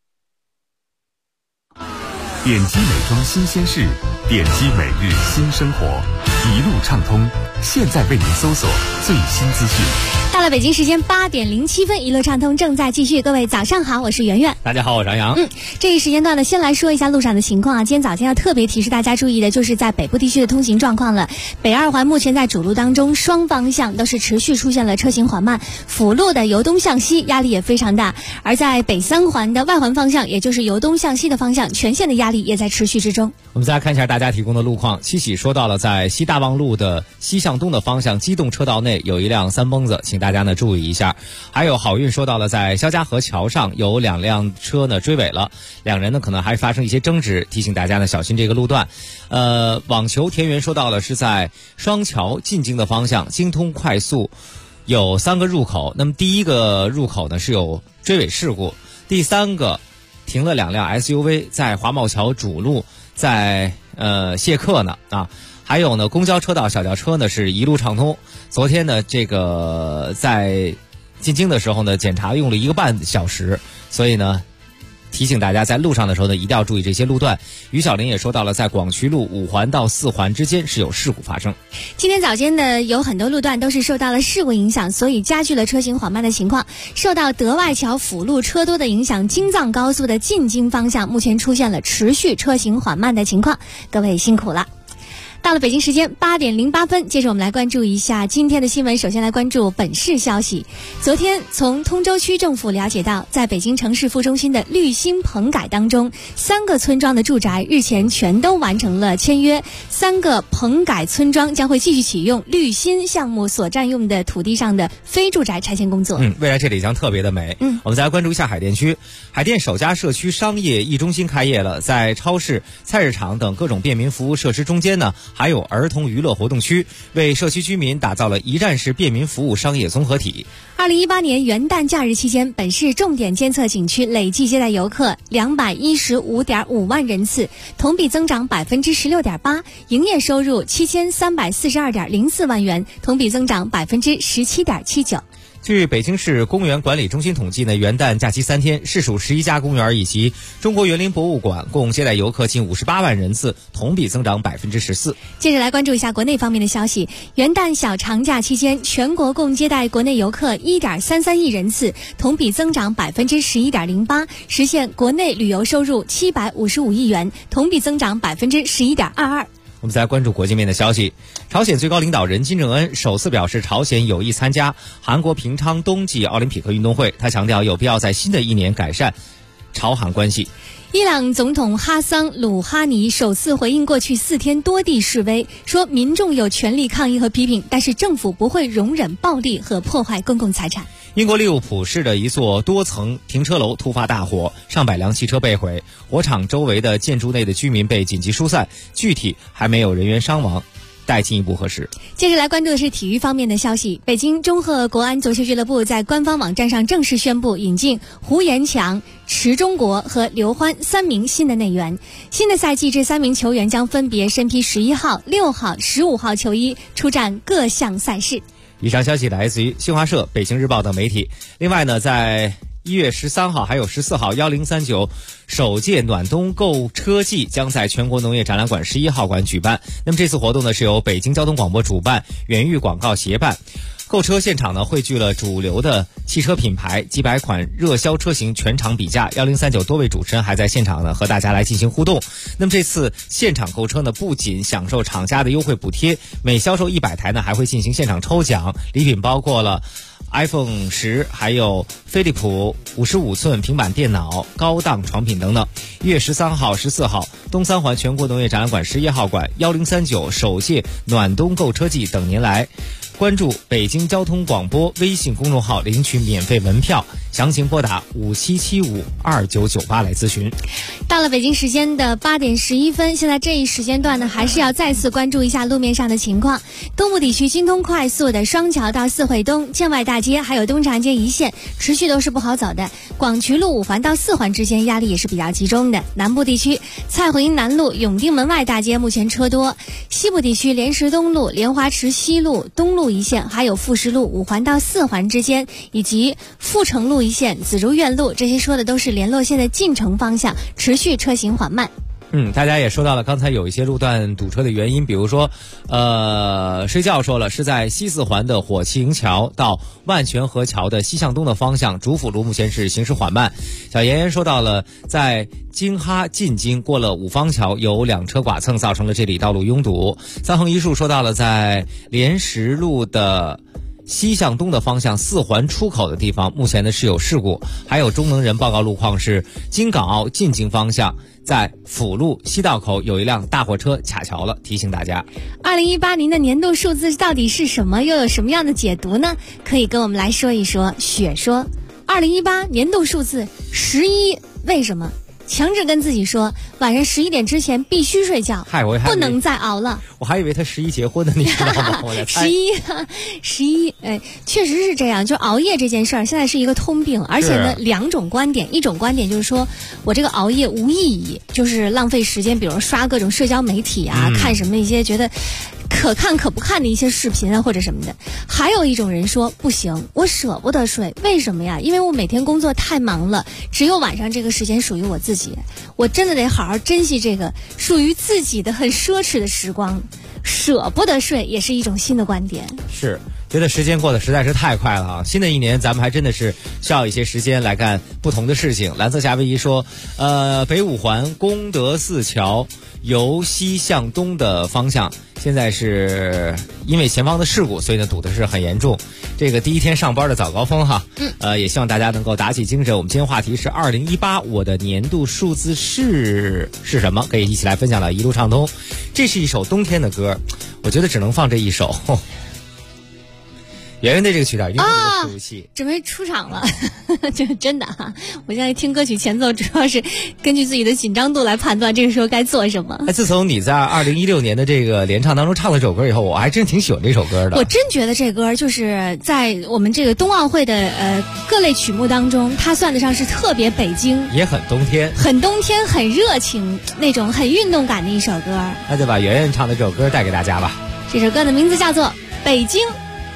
点击美妆新鲜事，点击每日新生活，一路畅通。现在为您搜索最新资讯。 到了北京时间8点07分，一路畅通正在继续。各位早上好，我是圆圆。 大家好，我是杨洋。 这一时间段呢，先来说一下路上的情况啊。今天早间要特别提示大家注意的，就是在北部地区的通行状况了。北2环目前在主路当中，双方向都是持续出现了车行缓慢，辅路的由东向西压力也非常大。而在北3环的外环方向，也就是由东向西的方向，全线的压力也在持续之中。 我们再来看一下大家提供的路况。七喜说到了在西大大望路的西向东的方向机动车道内有一辆三蹦子，请大家呢注意一下。还有好运说到了，在肖家河桥上有2辆车呢追尾了，2人呢可能还发生一些争执，提醒大家呢小心这个路段。网球田园说到了是在双桥进京的方向，京通快速有3个入口，那么第一个入口呢是有追尾事故，第3个停了2辆 SUV 在华茂桥主路在谢客呢啊。还有呢，公交车道小轿车呢是一路畅通。昨天呢，这个在进京的时候呢，检查用了1个半小时，所以呢，提醒大家在路上的时候呢，一定要注意这些路段。于小玲也说到了，在广渠路5环到4环之间是有事故发生。 今天早间的有很多路段都是受到了事故影响，所以加剧了车行缓慢的情况。受到德外桥辅路车多的影响，京藏高速的进京方向目前出现了持续车行缓慢的情况，各位辛苦了。到了北京时间8点08分，接着我们来关注一下今天的新闻。首先来关注本市消息。昨天从通州区政府了解到，在北京城市副中心的绿心棚改当中，3个村庄的住宅日前全都完成了签约，3个棚改村庄将会继续启用绿心项目所占用的土地上的非住宅拆迁工作。 未来这里将特别的美。我们再来关注一下海淀区。海淀首家社区商业一中心开业了，在超市、菜市场等各种便民服务设施中间呢，还有儿童娱乐活动区，为社区居民打造了一站式便民服务商业综合体。 2018年元旦假日期间，本市重点监测景区累计接待游客215.5万人次，同比增长16.8%，营业收入7342.04万元，同比增长17.79%。 据北京市公园管理中心统计呢，元旦假期3天，市属11家公园以及中国园林博物馆共接待游客近58万人次，同比增长14%。 接着来关注一下国内方面的消息。元旦小长假期间，全国共接待国内游客1.33亿人次，同比增长11.08%，实现国内旅游收入755亿元，同比增长11.22%。 我们再来关注国际面的消息。朝鲜最高领导人金正恩首次表示朝鲜有意参加韩国平昌冬季奥林匹克运动会，他强调有必要在新的一年改善朝韩关系。 伊朗总统哈桑·鲁哈尼首次回应过去4天多地示威，说民众有权利抗议和批评，但是政府不会容忍暴力和破坏公共财产。 英国利物浦市的一座多层停车楼突发大火，上百辆汽车被毁，火场周围的建筑内的居民被紧急疏散，具体还没有人员伤亡，待进一步核实。 接着来关注的是体育方面的消息。北京中赫国安足球俱乐部在官方网站上正式宣布引进胡延强、池忠国和刘欢3名新的内援。新的赛季这3名球员将分别身披11号、6号、15号球衣，出战各项赛事。 以上消息来自于新华社、北京日报等媒体。另外呢，在1月13号还有14号1039首届暖冬购车季将在全国农业展览馆11号馆举办。那么这次活动呢是由北京交通广播主办，远域广告协办。购车现场呢汇聚了主流的汽车品牌，几百款热销车型全场比价。1039多位主持人还在现场呢和大家来进行互动。那么这次现场购车呢不仅享受厂家的优惠补贴，每销售100台呢还会进行现场抽奖，礼品包括了iPhone 10，还有飞利浦55寸平板电脑、高档床品等等。1月13号、14号，东3环全国农业展览馆11号馆1039首届暖冬购车季等您来。关注北京交通广播微信公众号领取免费门票，详情拨打57752998来咨询。 到了北京时间的8点11分，现在这一时间段呢，还是要再次关注一下路面上的情况。东部地区京通快速的双桥到四惠东、建外大街还有东长街一线持续都是不好走的，广渠路5环到4环之间压力也是比较集中的。南部地区蔡胡营南路、永定门外大街目前车多，西部地区莲石东路、莲花池西路、东路一线还有富士路5环到4环之间，以及阜成路一线、紫竹院路，这些说的都是联络线的进城方向，持续车行缓慢。 大家也说到了刚才有一些路段堵车的原因，比如说睡觉说了是在西4环的火器营桥到万泉河桥的西向东的方向，主辅路目前是行驶缓慢。小妍妍说到了在京哈进京过了五方桥有2车剐蹭，造成了这里道路拥堵。三横一竖说到了在莲石路的西向东的方向4环出口的地方目前呢是有事故。还有中能人报告路况是京港澳进京方向在辅路西道口有一辆大货车卡桥了，提醒大家。 2018您的年度数字到底是什么，又有什么样的解读呢？可以跟我们来说一说。雪说2018年度数字11，为什么？强制跟自己说晚上11点之前必须睡觉，不能再熬了。 我还以为他11结婚呢，你知道吗？我在猜 11，哎，确实是这样。就熬夜这件事儿，现在是一个通病，而且呢，两种观点，一种观点就是说我这个熬夜无意义，就是浪费时间，比如刷各种社交媒体啊，看什么一些觉得可看可不看的一些视频啊或者什么的。还有一种人说不行，我舍不得睡，为什么呀？因为我每天工作太忙了，只有晚上这个时间属于我自己，我真的得好好珍惜这个属于自己的很奢侈的时光。舍不得睡也是一种新的观点。 是觉得时间过得实在是太快了啊！新的一年咱们还真的是需要一些时间来干不同的事情。蓝色夏威夷说，北五环功德寺桥由西向东的方向，现在是因为前方的事故，所以呢堵的是很严重。这个第一天上班的早高峰哈，也希望大家能够打起精神。我们今天话题是2018，我的年度数字是什么？可以一起来分享了，一路畅通。这是一首冬天的歌，我觉得只能放这一首。圆圆的这个曲调一定特别熟悉， 准备出场了，就真的哈。我现在听歌曲前奏，主要是根据自己的紧张度来判断这个时候该做什么。 自从你在2016年的这个联唱当中唱了这首歌以后，我还真挺喜欢这首歌的。 我真觉得这歌就是在我们这个冬奥会的各类曲目当中，它算得上是特别北京， 也很冬天， 很冬天，很热情那种很运动感的一首歌。 那就把圆圆唱的这首歌带给大家吧。 这首歌的名字叫做《北京》。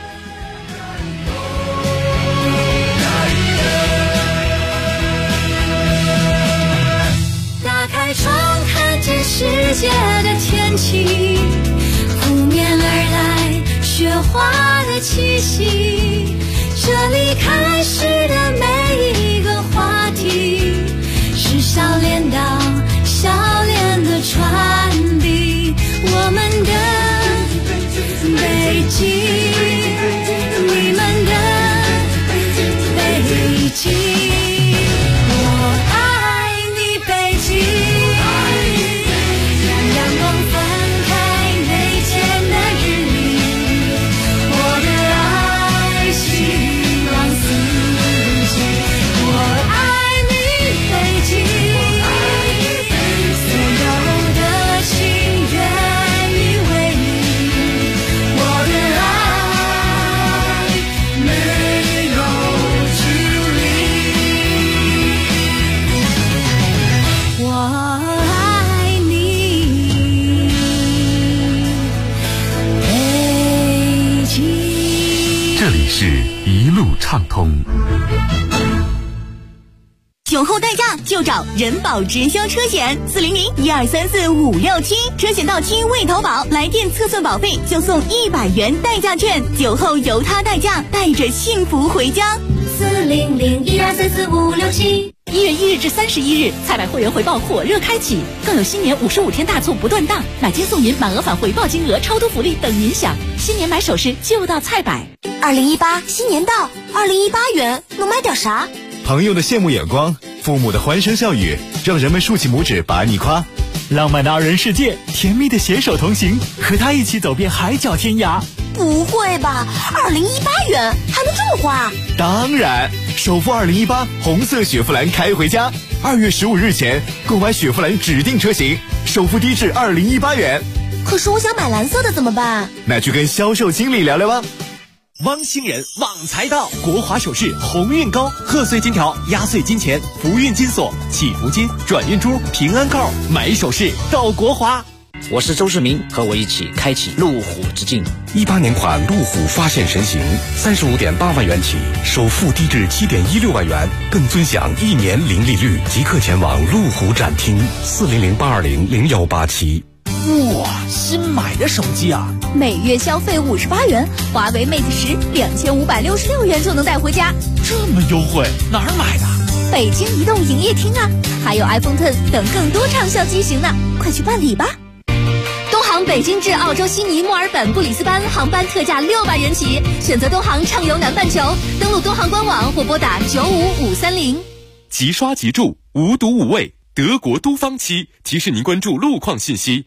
窗看见世界的天气，扑面而来雪花的气息，这里开始的每一个话题，是笑脸到笑脸的传递，我们的北京，你们的北京。 是一路畅通。 酒后代驾就找人保直销车险，400-1234-567，车险到期未投保，来电测算保费就送100元代驾券，酒后由他代驾，带着幸福回家。 400-1234-567。1月1日至31日，菜百会员回报火热开启，更有新年55天大促不断档，买金送银，满额返回报金额，超多福利等您享。新年买首饰就到菜百。 2018新年到，2018元能买点啥？ 朋友的羡慕眼光，父母的欢声笑语，让人们竖起拇指把你夸。浪漫的二人世界，甜蜜的携手同行，和他一起走遍海角天涯。 不会吧，2018元还能这么花？ 当然，首付2018红色雪佛兰开回家，2月15日前购买雪佛兰指定车型，首付低至2018元。 可是我想买蓝色的怎么办？ 那去跟销售经理聊聊吧。 汪星人旺财到，国华首饰鸿运高，贺岁金条、压岁金钱、福运金锁、祈福金、转运珠、平安扣，买首饰到国华。 我是周世明，和我一起开启路虎之境。 18年款路虎发现神行，35.8万元起，首付低至7.16万元，更尊享1年零利率。即刻前往路虎展厅，400-820-0187。 哇，新买的手机啊！ 每月消费58元，华为 Mate 10 2566元就能带回家， 这么优惠，哪儿买的？ 北京移动营业厅啊，还有 iPhone X 等更多畅销机型呢，快去办理吧！东航北京至澳洲悉尼、墨尔本、布里斯班航班特价600元起，选择东航畅游南半球，登录东航官网或拨打95530。 即刷即住，无毒无畏。 德国都方期提示您关注路况信息。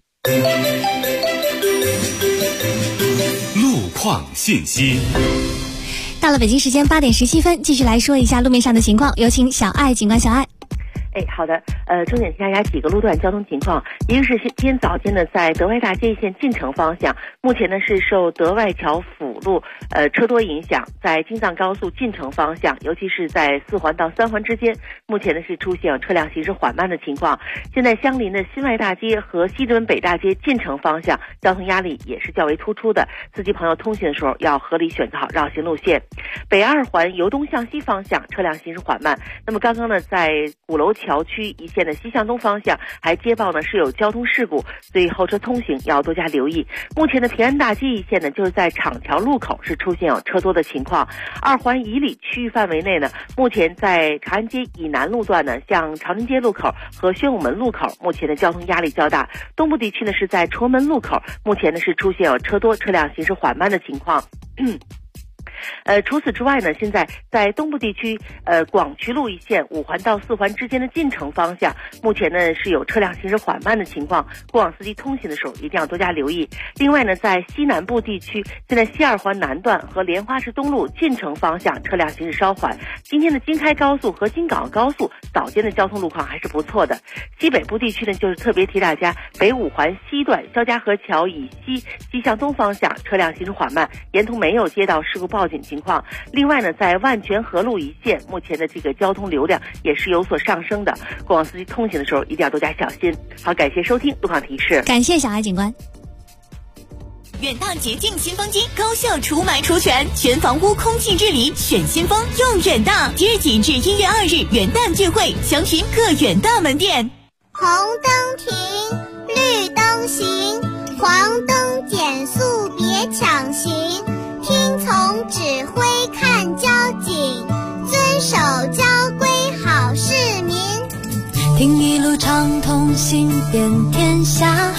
路况信息。 到了北京时间8点17分，继续来说一下路面上的情况，有请小爱警官小爱。 好的，重点提大家几个路段交通情况。一个是今天早间呢，在德外大街线进城方向，目前呢是受德外桥辅路车多影响，在京藏高速进城方向，尤其是在4环到3环之间，目前呢是出现车辆行驶缓慢的情况。现在相邻的新外大街和西直门北大街进城方向，交通压力也是较为突出的，司机朋友通行的时候要合理选择好绕行路线。北2环由东向西方向，车辆行驶缓慢。那么刚刚呢，在鼓楼桥区一线的西向东方向还接报呢是有交通事故，所以后车通行要多加留意。目前的平安大街一线呢，就是在厂桥路口是出现有车多的情况。2环以里区域范围内呢，目前在长安街以南路段呢，像长宁街路口和宣武门路口，目前的交通压力较大。东部地区呢是在崇文门路口，目前呢是出现有车多，车辆行驶缓慢的情况。除此之外呢，现在在东部地区，广渠路一线5环到4环之间的进城方向，目前呢是有车辆行驶缓慢的情况，过往司机通行的时候一定要多加留意。另外呢，在西南部地区，现在西2环南段和莲花池东路进城方向车辆行驶稍缓。今天的京开高速和京港高速早间的交通路况还是不错的。西北部地区呢，就是特别提大家，北5环西段肖家河桥以西向东方向车辆行驶缓慢，沿途没有接到事故报警情况。另外呢，在万泉河路一线，目前的这个交通流量也是有所上升的，过往司机通行的时候一定要多加小心。好，感谢收听路况提示。 感谢小爱警官。 远大洁净新风机高效除霾除醛，全房屋空气治理选新风用远大。即日起至1月2日元旦聚会，详询各远大门店。 红灯停，绿灯行，黄灯减速别抢行，听从指挥看交警，遵守交规好市民。 听一路畅通行遍天下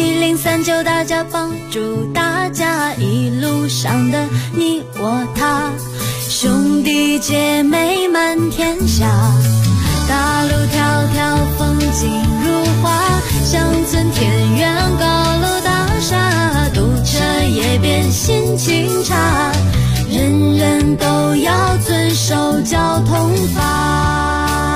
，1039大家帮助大家，一路上的你我他，兄弟姐妹满天下，大路迢迢风景如画，乡村田园高楼大厦，堵车也变心情差，人人都要遵守交通法。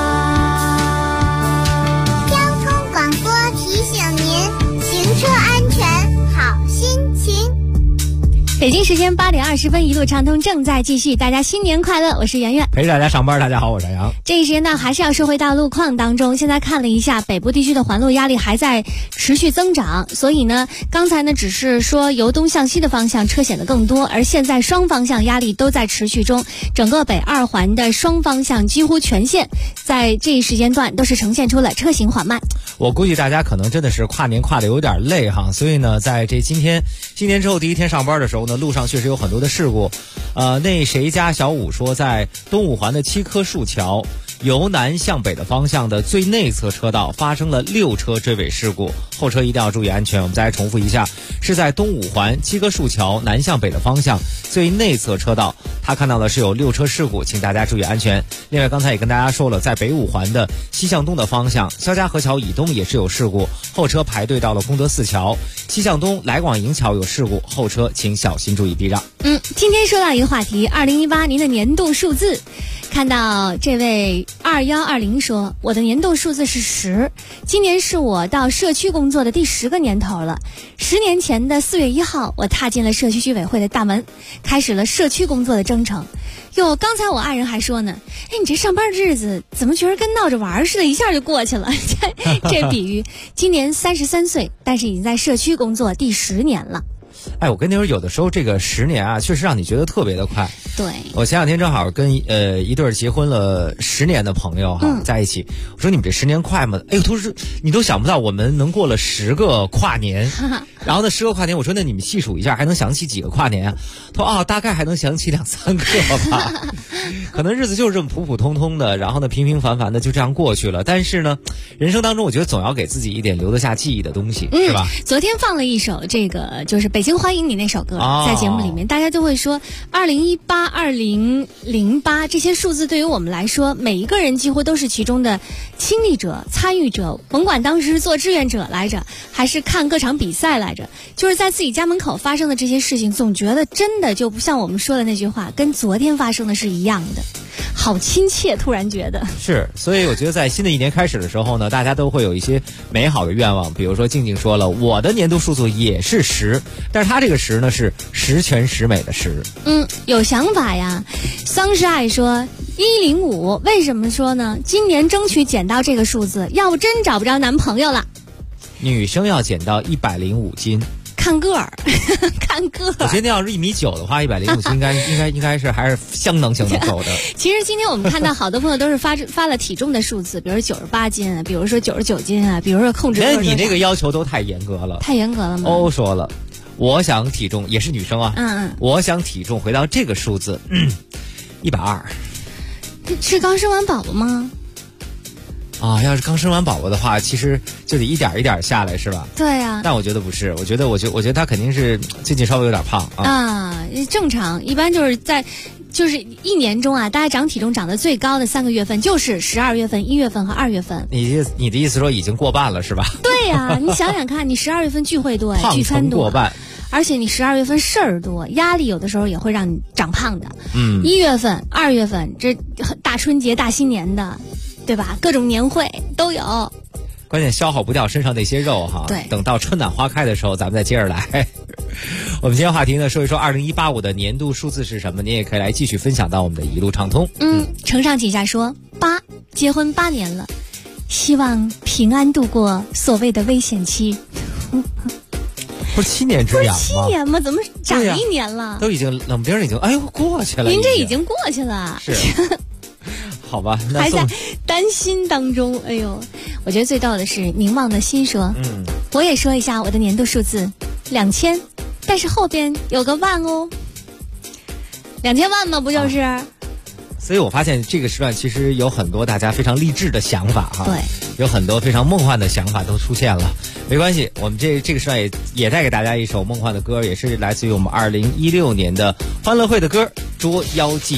北京时间8点20分，一路畅通正在继续，大家新年快乐！我是圆圆， 陪着大家上班。大家好，我是杨。 这一时间呢，还是要说回到路况当中。现在看了一下，北部地区的环路压力还在持续增长，所以呢，刚才呢只是说由东向西的方向车显得更多，而现在双方向压力都在持续中，整个北2环的双方向几乎全线在这一时间段都是呈现出了车行缓慢。 我估计大家可能真的是跨年跨的有点累哈，所以呢，在这今天新年之后第一天上班的时候呢，路上确实有很多的事故。那谁家小五说，在东5环的7棵树桥由南向北的方向的最内侧车道发生了6车追尾事故，后车一定要注意安全。我们再来重复一下，是在东5环7棵树桥南向北的方向最内侧车道，他看到的是有6车事故，请大家注意安全。另外刚才也跟大家说了，在北5环的西向东的方向肖家河桥以东也是有事故，后车排队到了功德寺桥，西向东来广营桥有事故，后车请小心注意避让。 今天说到一个话题，2018您的年度数字。看到这位2120说，我的年度数字是10，今年是我到社区工作的第10个年头了。10年前的4月1号，我踏进了社区居委会的大门，开始了社区工作的征程。哟，刚才我爱人还说呢，你这上班日子怎么觉得跟闹着玩似的，一下就过去了。这比喻，今年33岁，但是已经在社区工作第10年了。 我跟你说，有的时候这个10年啊，确实让你觉得特别的快。 对， 我前2天正好跟一对结婚了10年的朋友在一起，我说你们这10年快吗？他说你都想不到我们能过了10个跨年。然后呢，10个跨年，我说那你们细数一下，还能想起几个跨年啊？他说大概还能想起2-3个吧。可能日子就是这么普普通通的，然后呢平平凡凡的就这样过去了。但是呢，人生当中我觉得总要给自己一点留得下记忆的东西，是吧？ 昨天放了一首这个就是北京经欢迎你那首歌在节目里面，大家就会说2018、2008这些数字对于我们来说，每一个人几乎都是其中的亲历者、参与者，甭管当时是做志愿者来着，还是看各场比赛来着，就是在自己家门口发生的这些事情，总觉得真的就不像我们说的那句话，跟昨天发生的是一样的。好亲切，突然觉得是，所以我觉得在新的一年开始的时候呢，大家都会有一些美好的愿望。比如说静静说了，我的年度数字也是10，但是他这个10呢是十全十美的10。 有想法呀。桑是爱说105，为什么说呢？今年争取捡到这个数字，要不真找不着男朋友了。 女生要捡到105斤。 看个儿，看个儿。 我觉得要是1.9米的话，105斤应该是还是相当够的。 其实今天我们看到好多朋友都是发了体重的数字，比如98斤啊，比如说99斤啊，比如说控制。 那你那个要求都太严格了。 太严格了吗？ 欧说了，我想体重也是女生啊，我想体重回到这个数字，120。 是刚生完宝宝吗？ 要是刚生完宝宝的话，其实就得一点一点下来，是吧？ 对呀。 但我觉得不是，我觉得他肯定是最近稍微有点胖正常，一般就是一年中啊，大家长体重长得最高的3个月份就是12月份、1月份和2月份。 你的意思说已经过半了是吧？ 对呀，你想想看，你12月份聚会多，聚餐多， 过半， 而且你12月份事儿多，压力有的时候也会让你长胖的。1月份、2月份这大春节、大新年的。对吧？各种年会都有， 关键消耗不掉身上那些肉哈。 对， 等到春暖花开的时候，咱们再接着来。我们今天话题呢，说一说2018我的年度数字是什么？您也可以来继续分享到我们的一路畅通。 承上启下说8，结婚8年了，希望平安度过所谓的危险期。 不是7年之痒吗？ 不是7年吗？怎么长1年了？ 都已经冷冰已经过去了。 您这已经过去了。 是。好吧， 还在担心当中。哎呦，我觉得最逗的是凝望的心说，我也说一下我的年度数字2000，但是后边有个万哦，2000万嘛，不就是？ 所以我发现这个时段其实有很多大家非常励志的想法哈， 对， 有很多非常梦幻的想法都出现了。没关系，我们这个时段也带给大家一首梦幻的歌，也是来自于我们2016年的欢乐会的歌《捉妖记》。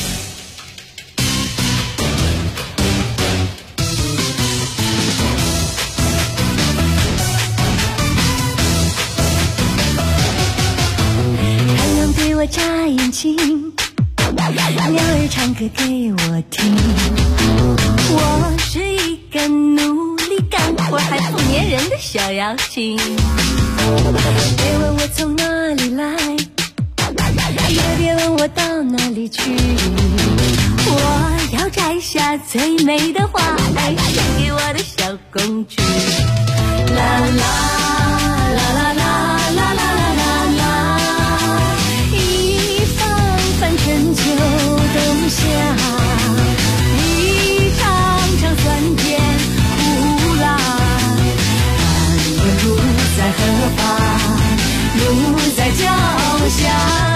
我眨眼睛，鸟儿唱歌给我听。我是一个努力干活还不粘人的小妖精。别问我从哪里来，也别问我到哪里去。我要摘下最美的花，献给我的小公主。啦啦啦啦啦啦啦。陈旧冬夏，一场场酸甜苦辣。看问路在何方？路在脚下。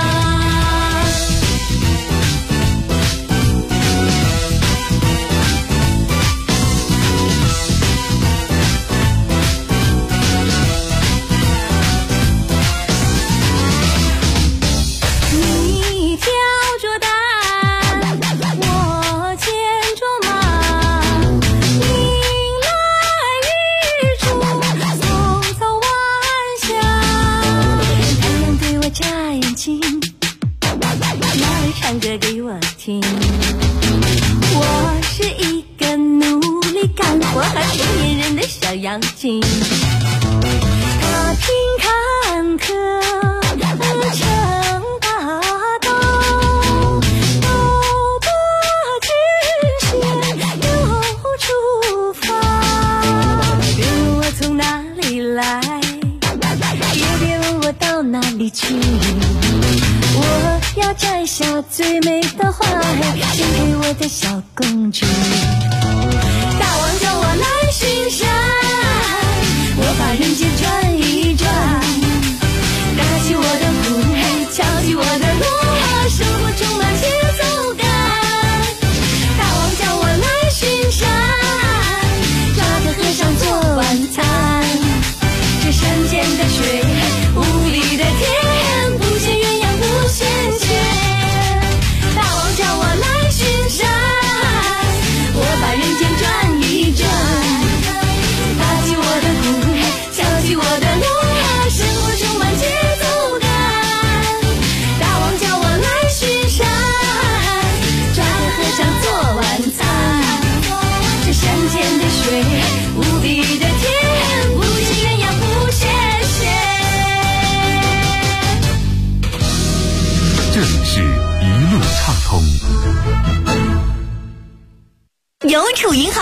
唱歌给我听，我是一个努力干活还不粘人的小妖精。踏平坎坷成大道，都把均线又出发。别问我从哪里来，也别问我到哪里去。我要摘下最美的花，献给我的小公主。大王叫我来巡山，我把人间转一转，打起我的鼓，敲起我的锣，生活充满节奏感。大王叫我来巡山，抓个和尚做晚餐。这山间的水，雾里的天。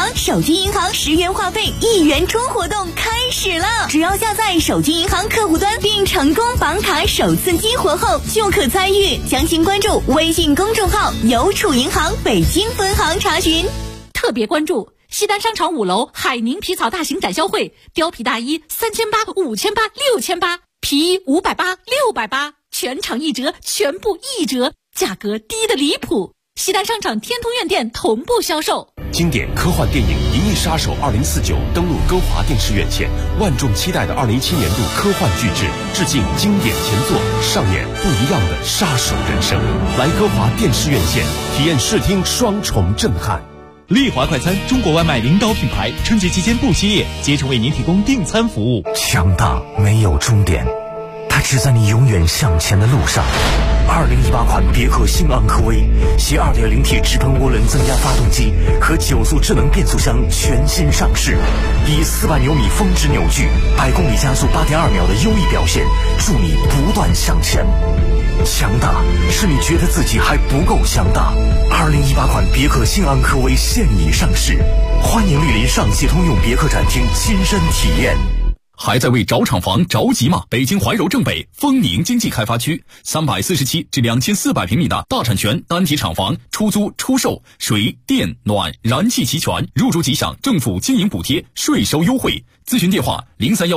行手机银行10元话费1元充活动开始了，只要下载手机银行客户端并成功绑卡首次激活后就可参与。详情关注微信公众号邮储银行北京分行查询。 特别关注西单商场5楼海宁皮草大型展销会，貂皮大衣3800、5800、6800，皮衣580、680，全场1折，全部1折，价格低得离谱。西单商场天通苑店同步销售。 经典科幻电影《银翼杀手2049》登陆歌华电视院线，万众期待的2017年度科幻巨制，致敬经典前作，上演不一样的杀手人生。来歌华电视院线，体验视听双重震撼。 丽华快餐，中国外卖领导品牌，春节期间不歇业，竭诚为您提供订餐服务。 强大没有终点，它只在你永远向前的路上。2018款别克新昂科威携 2.0T 直喷涡轮增压发动机和9速智能变速箱全新上市，以400牛米峰值扭矩，100公里加速8.2秒的优异表现，助你不断向前。强大是你觉得自己还不够强大。2018款别克新昂科威现已上市，欢迎莅临上汽通用别克展厅亲身体验。 还在为找厂房着急吗？北京怀柔正北丰宁经济开发区347至2400平米的大产权单体厂房，出租出售，水电暖燃气齐全，入住即享政府经营补贴，税收优惠。咨询电话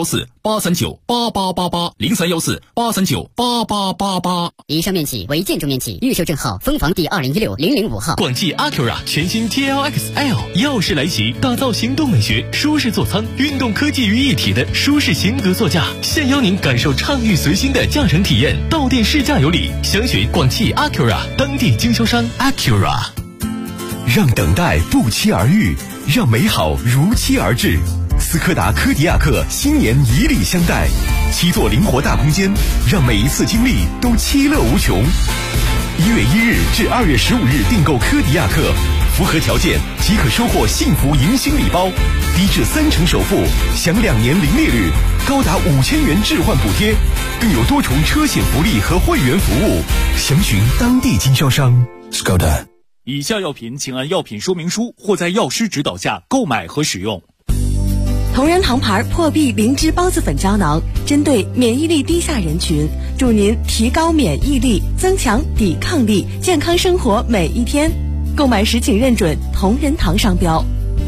0314-839-8888，0314-839-8888。以上面企为建筑面企，预售证号分房第2016-005号。 广汽 Acura 全新 TLX-L 耀世来袭，打造行动美学、舒适座舱、运动科技于一体的舒适型格座驾，现邀您感受畅域随心的驾乘体验。到店试驾有礼，详询广汽 Acura 当地经销商 Acura。 让等待不期而遇，让美好如期而至。斯柯达柯迪亚克新年以礼相待，7座灵活大空间，让每一次经历都其乐无穷。1月1日至2月15日订购柯迪亚克，符合条件即可收获幸福迎新礼包，低至30%首付，享2年零利率，高达5000元置换补贴，更有多重车险福利和会员服务。详询当地经销商。Skoda。 以下药品请按药品说明书或在药师指导下购买和使用。 同仁堂牌破壁灵芝孢子粉胶囊，针对免疫力低下人群，助您提高免疫力，增强抵抗力，健康生活每一天。购买时请认准同仁堂商标。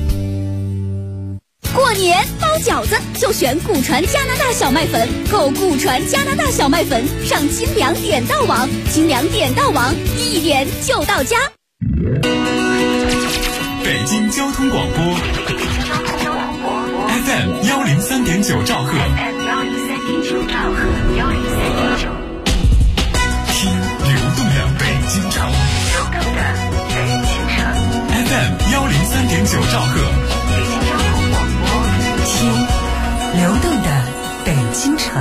过年包饺子就选古传加拿大小麦粉，购古传加拿大小麦粉上精粮点到网，精粮点到网，1点就到家。 北京交通广播 FM 103.9兆赫，听流动的北京城，FM 103.9兆赫， 听流动的北京城。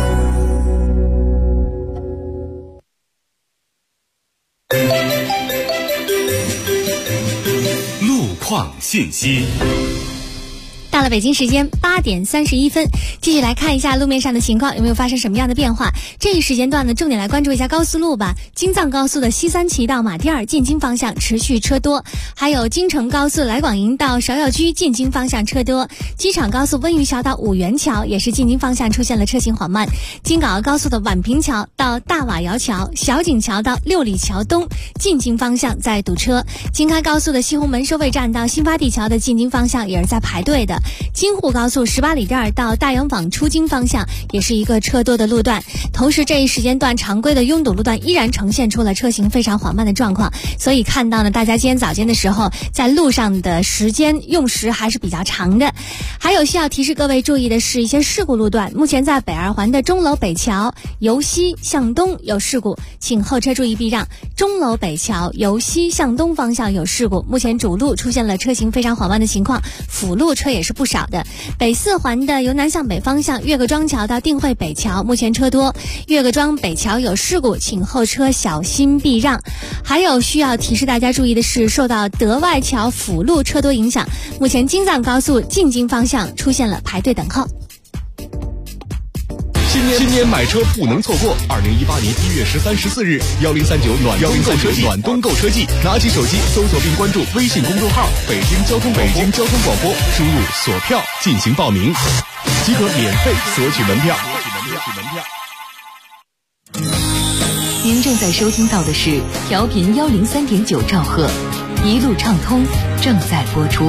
路况信息。 到了北京时间8点31分，继续来看一下路面上的情况，有没有发生什么样的变化？这一时间段呢，重点来关注一下高速路吧。京藏高速的西三旗到马甸儿进京方向持续车多，还有京承高速来广营到芍药居进京方向车多，机场高速温榆桥到五元桥也是进京方向出现了车行缓慢。京港澳高速的宛平桥到大瓦窑桥、小井桥到六里桥东进京方向在堵车。京开高速的西红门收费站到新发地桥的进京方向也是在排队的。京沪高速18里店到大洋坊出京方向也是一个车多的路段，同时这一时间段常规的拥堵路段依然呈现出了车行非常缓慢的状况，所以看到呢，大家今天早间的时候在路上的时间用时还是比较长的。还有需要提示各位注意的是一些事故路段，目前在北二环的钟楼北桥由西向东有事故，请后车注意避让。钟楼北桥由西向东方向有事故，目前主路出现了车行非常缓慢的情况，辅路车也是不少的。北四环的由南向北方向岳各庄桥到定慧北桥目前车多，岳各庄北桥有事故，请后车小心避让。还有需要提示大家注意的是，受到德外桥辅路车多影响，目前京藏高速进京方向出现了排队等候。 现今年买车不能错过！2018年1月13、14日，1039暖冬购车季，拿起手机搜索并关注微信公众号“北京交通广播”，输入锁票进行报名，即可免费索取门票。 您正在收听到的是调频103.9兆赫，一路畅通正在播出。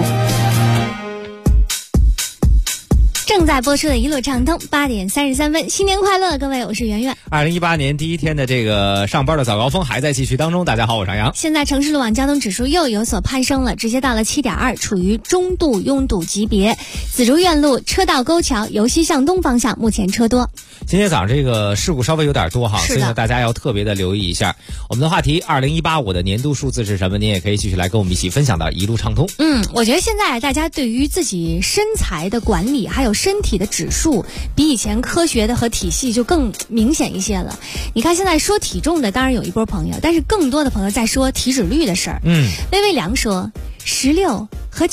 正在播出的一路畅通，8点33分，新年快乐，各位，我是圆圆。 2018年第一天的这个上班的早高峰还在继续当中。大家好，我是杨洋。 现在城市路网交通指数又有所攀升了，直接到了7.2，处于中度拥堵级别。紫竹院路车道沟桥由西向东方向目前车多。 今天早上这个事故稍微有点多哈，所以呢大家要特别的留意一下。我们的话题2018我的年度数字是什么？您也可以继续来跟我们一起分享到一路畅通。 我觉得现在大家对于自己身材的管理还有身体的指数比以前科学的和体系就更明显一些了。你看现在说体重的当然有一波朋友，但是更多的朋友在说体脂率的事儿。微微良说16和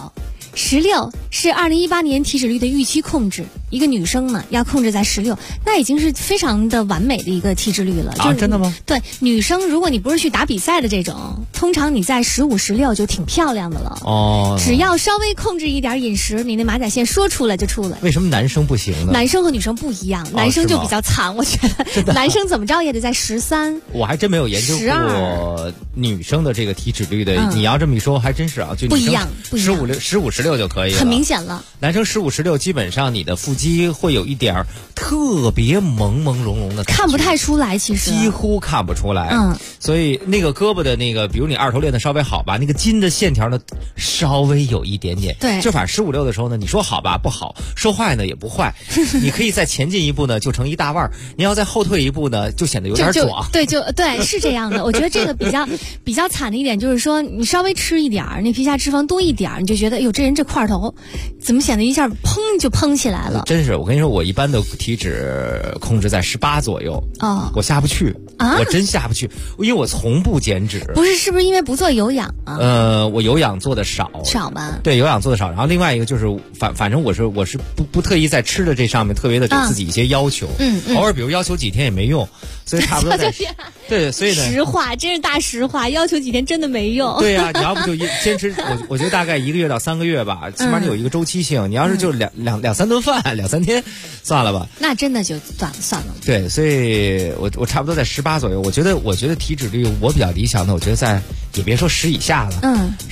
99，16是2018年体脂率的预期控制，一个女生呢要控制在16，那已经是非常的完美的一个体脂率了。 真的吗？ 对，女生如果你不是去打比赛的这种，通常你在15、16就挺漂亮的了。只要稍微控制一点饮食，你那马甲线说出来就出来。 为什么男生不行呢？ 男生和女生不一样，男生就比较惨，我觉得男生怎么着也得在13。 我还真没有研究过女生的这个体脂率的。你要这么一说，还真是啊，就不一样 ，15、16就可以了， 很明显了。 男生15、16基本上你的腹肌会有一点特别朦朦胧胧的感觉， 看不太出来，其实几乎看不出来。所以那个胳膊的那个，比如你二头练的稍微好吧，那个筋的线条呢稍微有一点点。 对， 就反正15、16的时候呢，你说好吧不好，说坏呢也不坏。你可以再前进一步呢，就成一大腕儿；你要再后退一步呢，就显得有点壮。 对，是这样的。我觉得这个比较惨的一点就是说，你稍微吃一点儿，那皮下脂肪多一点儿，你就觉得，哎呦，这人这块头怎么显得一下砰就砰起来了？ 真是，我跟你说，我一般的体脂控制在18左右。我下不去我真下不去，因为我从不减脂。 是不是因为不做有氧啊？ 我有氧做的少吧？ 对，有氧做的少。然后另外一个就是反正我是不特意在吃的这上面特别的给自己一些要求。偶尔比如要求几天也没用，所以差不多在对，所以呢， 实话，真是大实话，要求几天真的没用。 对呀，你要不就坚持，我觉得大概1个月到3个月吧，起码你有一个周期性。你要是就两三顿饭2、3天，算了吧。 那真的就算了。 对，所以我差不多在18左右。我觉得体脂率我比较理想的，我觉得在也别说10以下了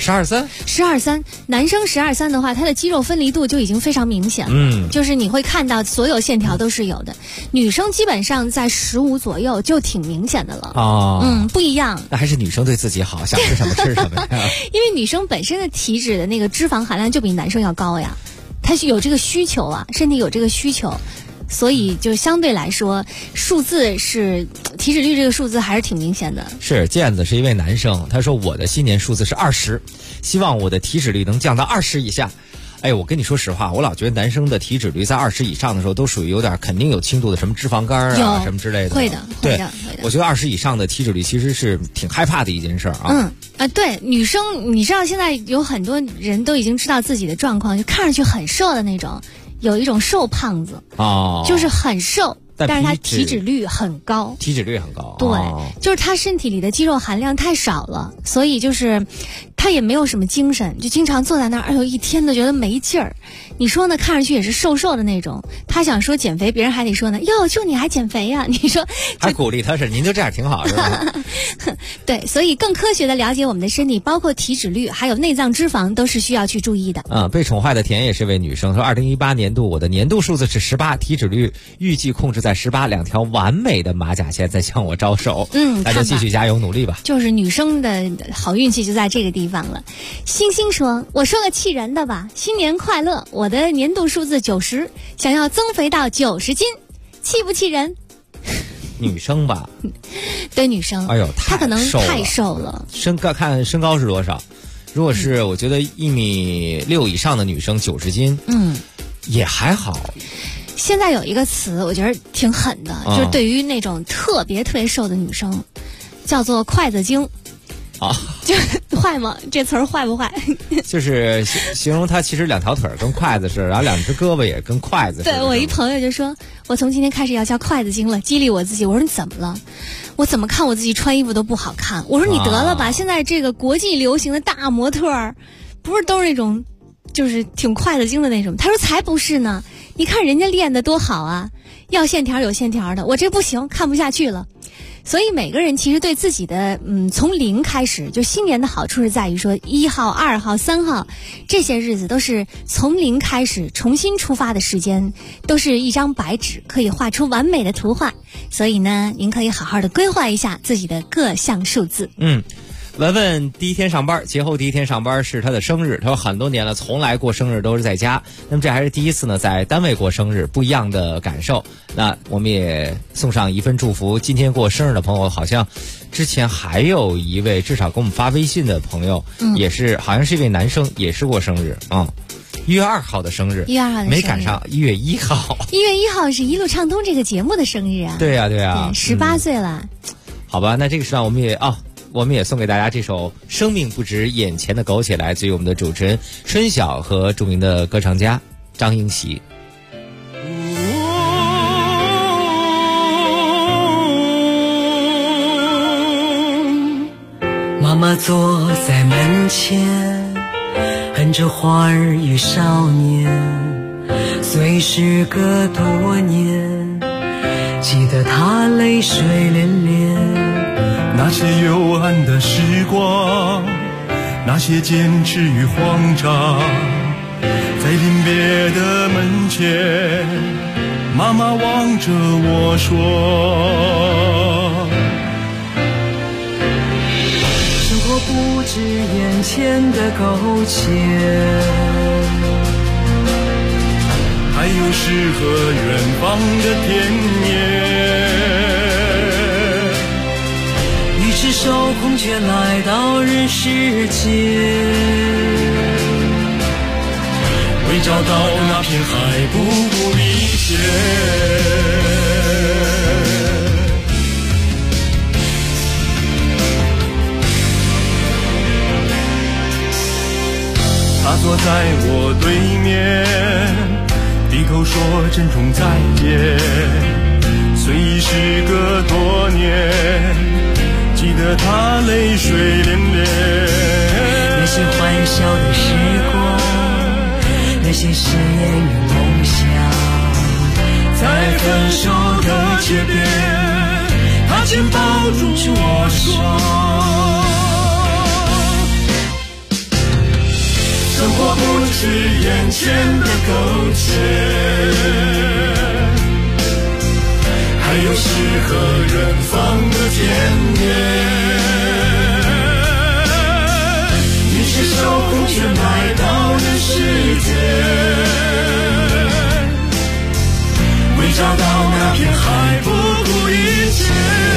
，12、3， 男生12、3的话，他的肌肉分离度就已经非常明显了。就是你会看到所有线条都是有的。女生基本上在15左右就挺明显的了。不一样。 那还是女生对自己好，想吃什么吃什么。 因为女生本身的体脂的那个脂肪含量就比男生要高呀，她是有这个需求啊，身体有这个需求。所以就相对来说，数字是体脂率这个数字还是挺明显的。 是健子是一位男生，他说我的新年数字是20，希望我的体脂率能降到20以下。哎，我跟你说实话，我老觉得男生的体脂率在20以上的时候，都属于有点肯定有轻度的什么脂肪肝啊什么之类的。 会的。 我觉得20以上的体脂率其实是挺害怕的一件事啊。 对，女生，你知道现在有很多人都已经知道自己的状况，就看上去很瘦的那种。有一种瘦胖子就是很瘦，但是他体脂率很高。对，就是他身体里的肌肉含量太少了，所以就是他也没有什么精神，就经常坐在那儿，哎呦，一天都觉得没劲儿。你说呢？看上去也是瘦瘦的那种。他想说减肥，别人还得说呢，哟，就你还减肥呀？你说还鼓励他是，您就这样挺好，是吧？ 对，所以更科学的了解我们的身体，包括体脂率，还有内脏脂肪，都是需要去注意的。 被宠坏的甜也是位女生，说2018年度我的年度数字是18，体脂率预计控制在18，2条完美的马甲线在向我招手。大家继续加油努力吧。 就是女生的好运气就在这个地方了。星星说，我说个气人的吧，新年快乐，我的年度数字90，想要增肥到90斤，气不气人？ 女生吧， 对，女生。 哎呦， 她可能太瘦了。 看身高是多少？如果是我觉得1.6米以上的女生90斤，也还好。 现在有一个词，我觉得挺狠的，就是对于那种特别瘦的女生，叫做筷子精。就坏吗？这词儿坏不坏？ 就是形容她其实2条腿跟筷子似的，然后2只胳膊也跟筷子似的。 对，我一朋友就说， 我从今天开始要交筷子精了，激励我自己。我说你怎么了？我怎么看我自己穿衣服都不好看。我说你得了吧，现在这个国际流行的大模特儿，不是都是那种就是挺筷子精的那种。他说才不是呢，你看人家练得多好啊，要线条有线条的，我这不行，看不下去了。所以每个人其实对自己的从零开始，就新年的好处是在于说1号、2号、3号这些日子都是从零开始重新出发的时间，都是一张白纸，可以画出完美的图画。所以呢，您可以好好的规划一下自己的各项数字。 文文第一天上班，节后第一天上班是他的生日。他说很多年了，从来过生日都是在家。那么这还是第一次呢，在单位过生日，不一样的感受。那我们也送上一份祝福。今天过生日的朋友，好像之前还有一位，至少给我们发微信的朋友，也是好像是一位男生，也是过生日啊。1月2号的生日 ，1月2号的生日没赶上1月1号。 1月1号是一路畅通这个节目的生日啊。 对呀、对呀、 18岁了。 好吧，那这个时段我们也送给大家这首《生命不止眼前的苟且》，来自于我们的主持人春晓和著名的歌唱家张英喜。 妈妈坐在门前，哼着花儿与少年，虽时隔多年，记得她泪水连连。 那些幽暗的时光，那些坚持与慌张，在临别的门前，妈妈望着我说， 生活不止眼前的苟且， 还有诗和远方的田野。 赤手空拳来到人世间， 为找到那片海不顾一切。他坐在我对面，低头说珍重再见，虽已时隔多年，记得他泪水连连。 那些欢笑的时光，那些誓言与梦想， 在分手的街边，他紧抱住我说，生活不止眼前的苟且，还有诗和远方的田野。你赤手空拳来到人世间，为找到那片海不顾一切。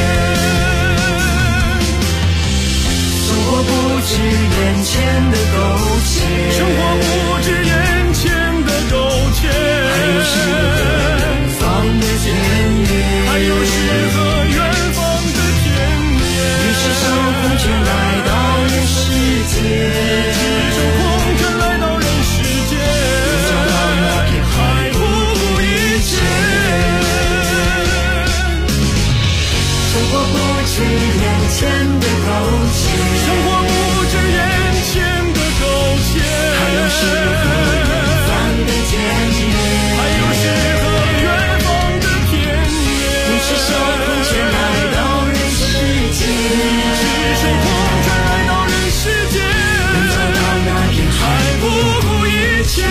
生活不止眼前的苟且，生活不止眼前的苟且，还有诗和远方的田野，还有诗和远方的田野。你赤手空拳来到人世间，赤手空拳来到人世间，为找到那片海不顾一切。生活不止眼前的苟且，生活不止眼前的苟且，还有诗和远方的田野，还有诗和远方的田野。你赤手空拳来到人世间，赤手空拳来到人世间，能找到那片海不顾一切。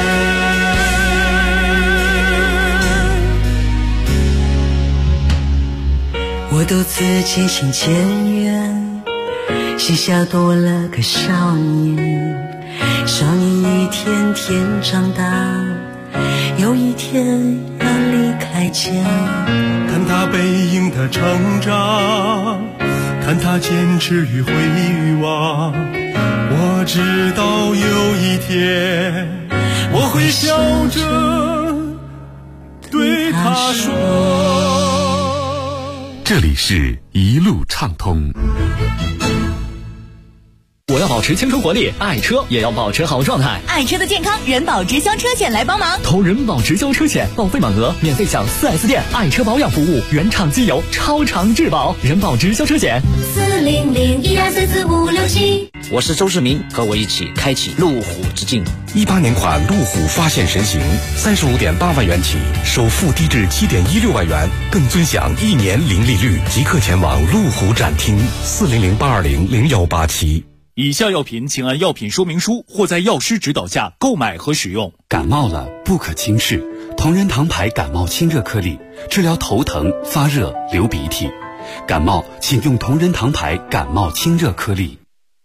我独自渐行渐远，膝下多了个少年，少年一天天长大，有一天要离开家。 看他背影的成长，看他坚持与回望，我知道有一天我会笑着对他说。 这里是一路畅通。 我要保持青春活力，爱车也要保持好状态。 爱车的健康，人保直销车险来帮忙。 投人保直销车险，报废满额免费享 4S 店爱车保养服务，原厂机油超长质保。人保直销车险 40012344567。 我是周世明，和我一起开启路虎之境。 18年款路虎发现神行，35.8万元起，首付低至7.16万元，更尊享1年零利率。即刻前往路虎展厅，40082000187。 以下药品请按药品说明书或在药师指导下购买和使用。 感冒了不可轻视，同仁堂牌感冒清热颗粒，治疗头疼、发热、流鼻涕。感冒请用同仁堂牌感冒清热颗粒。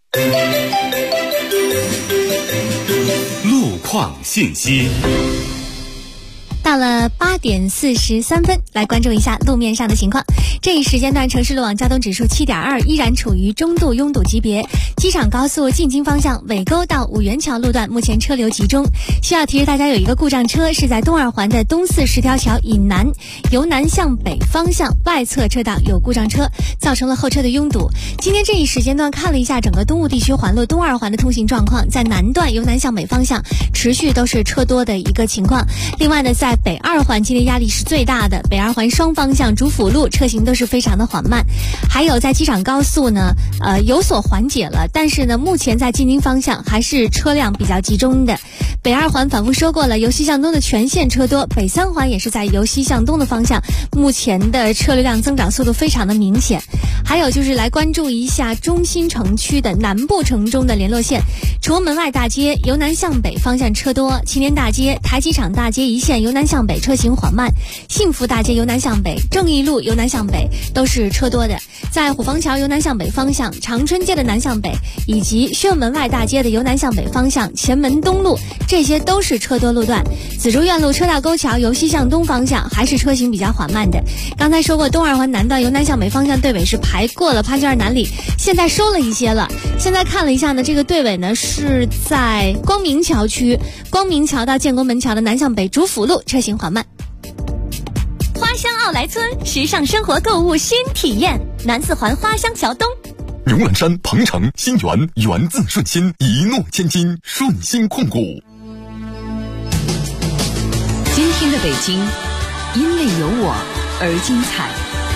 路况信息。 到了8点43分，来关注一下路面上的情况。这一时间段，城市路网交通指数7.2，依然处于中度拥堵级别。机场高速进京方向尾沟到五元桥路段，目前车流集中。需要提示大家，有一个故障车是在东二环的东四十条桥以南，由南向北方向外侧车道有故障车，造成了后车的拥堵。今天这一时间段看了一下整个东部地区环路东二环的通行状况，在南段由南向北方向持续都是车多的一个情况。另外呢，在北二环今天压力是最大的，北二环双方向主辅路车行都是非常的缓慢。还有在机场高速呢，有所缓解了，但是呢，目前在进京方向还是车辆比较集中的。北二环反复说过了，由西向东的全线车多，北三环也是在由西向东的方向，目前的车流量增长速度非常的明显。还有就是来关注一下中心城区的南部城中的联络线，崇文门外大街由南向北方向车多，青年大街、台机场大街一线由南向北车行缓慢，幸福大街由南向北、正义路由南向北都是车多的。在虎坊桥由南向北方向、长春街的南向北以及宣武门外大街的由南向北方向、前门东路，这些都是车多路段。紫竹院路车道沟桥由西向东方向还是车行比较缓慢的。刚才说过，东二环南段由南向北方向队尾是排过了潘家园南里，现在收了一些了。现在看了一下呢，这个队尾呢是在光明桥区，光明桥到建国门桥的南向北主辅路车行缓慢。 花乡奥莱村，时尚生活购物新体验，南四环花乡桥东。 荣览山、鹏城、新源，源自顺心，一诺千金，顺心控股。 今天的北京，因为有我而精彩。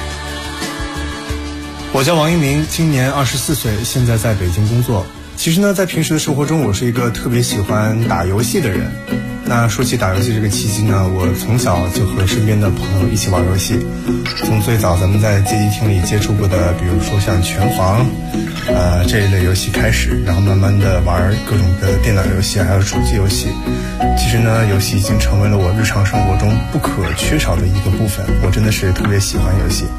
我叫王一鸣，今年24岁，现在在北京工作。其实呢，在平时的生活中，我是一个特别喜欢打游戏的人。那说起打游戏这个契机呢，我从小就和身边的朋友一起玩游戏。从最早咱们在街机厅里接触过的，比如说像拳皇，这一类游戏开始，然后慢慢的玩各种的电脑游戏，还有手机游戏。其实呢，游戏已经成为了我日常生活中不可缺少的一个部分。我真的是特别喜欢游戏。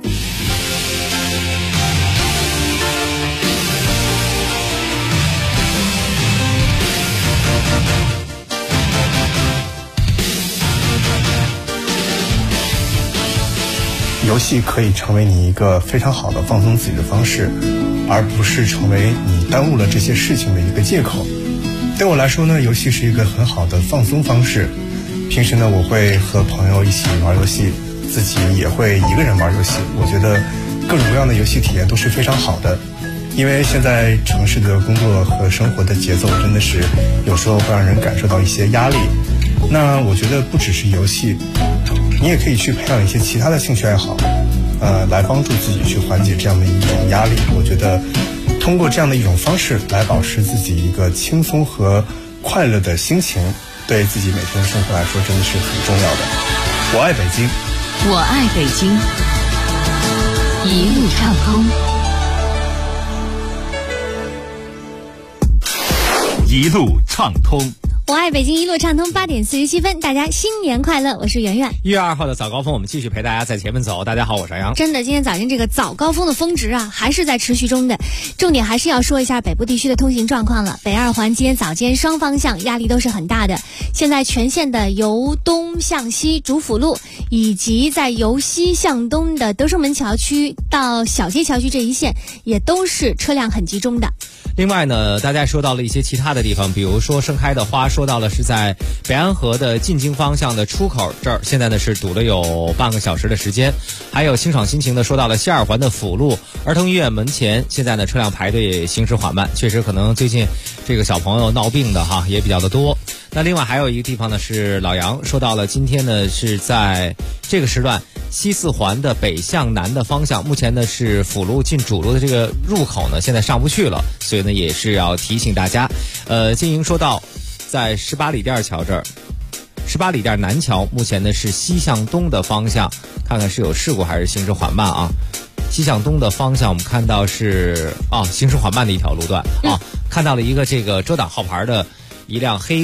游戏可以成为你一个非常好的放松自己的方式，而不是成为你耽误了这些事情的一个借口。对我来说呢，游戏是一个很好的放松方式。平时呢，我会和朋友一起玩游戏，自己也会一个人玩游戏。我觉得各种各样的游戏体验都是非常好的，因为现在城市的工作和生活的节奏真的是有时候会让人感受到一些压力。那我觉得不只是游戏，你也可以去培养一些其他的兴趣爱好，来帮助自己去缓解这样的一种压力。我觉得通过这样的一种方式来保持自己一个轻松和快乐的心情，对自己每天的生活来说真的是很重要的。我爱北京， 我爱北京，一路畅通，一路畅通。 我爱北京，一路畅通。8点47分，大家新年快乐！我是圆圆。 1月2号的早高峰，我们继续陪大家在前面走。大家好，我是杨。 真的，今天早晨这个早高峰的峰值啊，还是在持续中的。重点还是要说一下北部地区的通行状况了。北二环今天早间双方向压力都是很大的。现在全线的由东向西主辅路，以及在由西向东的德胜门桥区到小街桥区这一线，也都是车辆很集中的。 另外呢，大家说到了一些其他的地方，比如说盛开的花，说到了是在北安河的进京方向的出口这儿，现在呢是堵了有半个小时的时间。还有清爽心情的说到了西二环的辅路儿童医院门前，现在呢车辆排队行驶缓慢，确实可能最近这个小朋友闹病的哈也比较的多。那另外还有一个地方呢是老杨说到了，今天呢是在这个时段西四环的北向南的方向，目前呢是辅路进主路的这个入口呢现在上不去了，所以呢也是要提醒大家。金莹说到在18里店桥这儿，18里店南桥目前呢是西向东的方向，看看是有事故还是行驶缓慢啊。西向东的方向我们看到是行驶缓慢的一条路段看到了一个这个遮挡号牌的一辆黑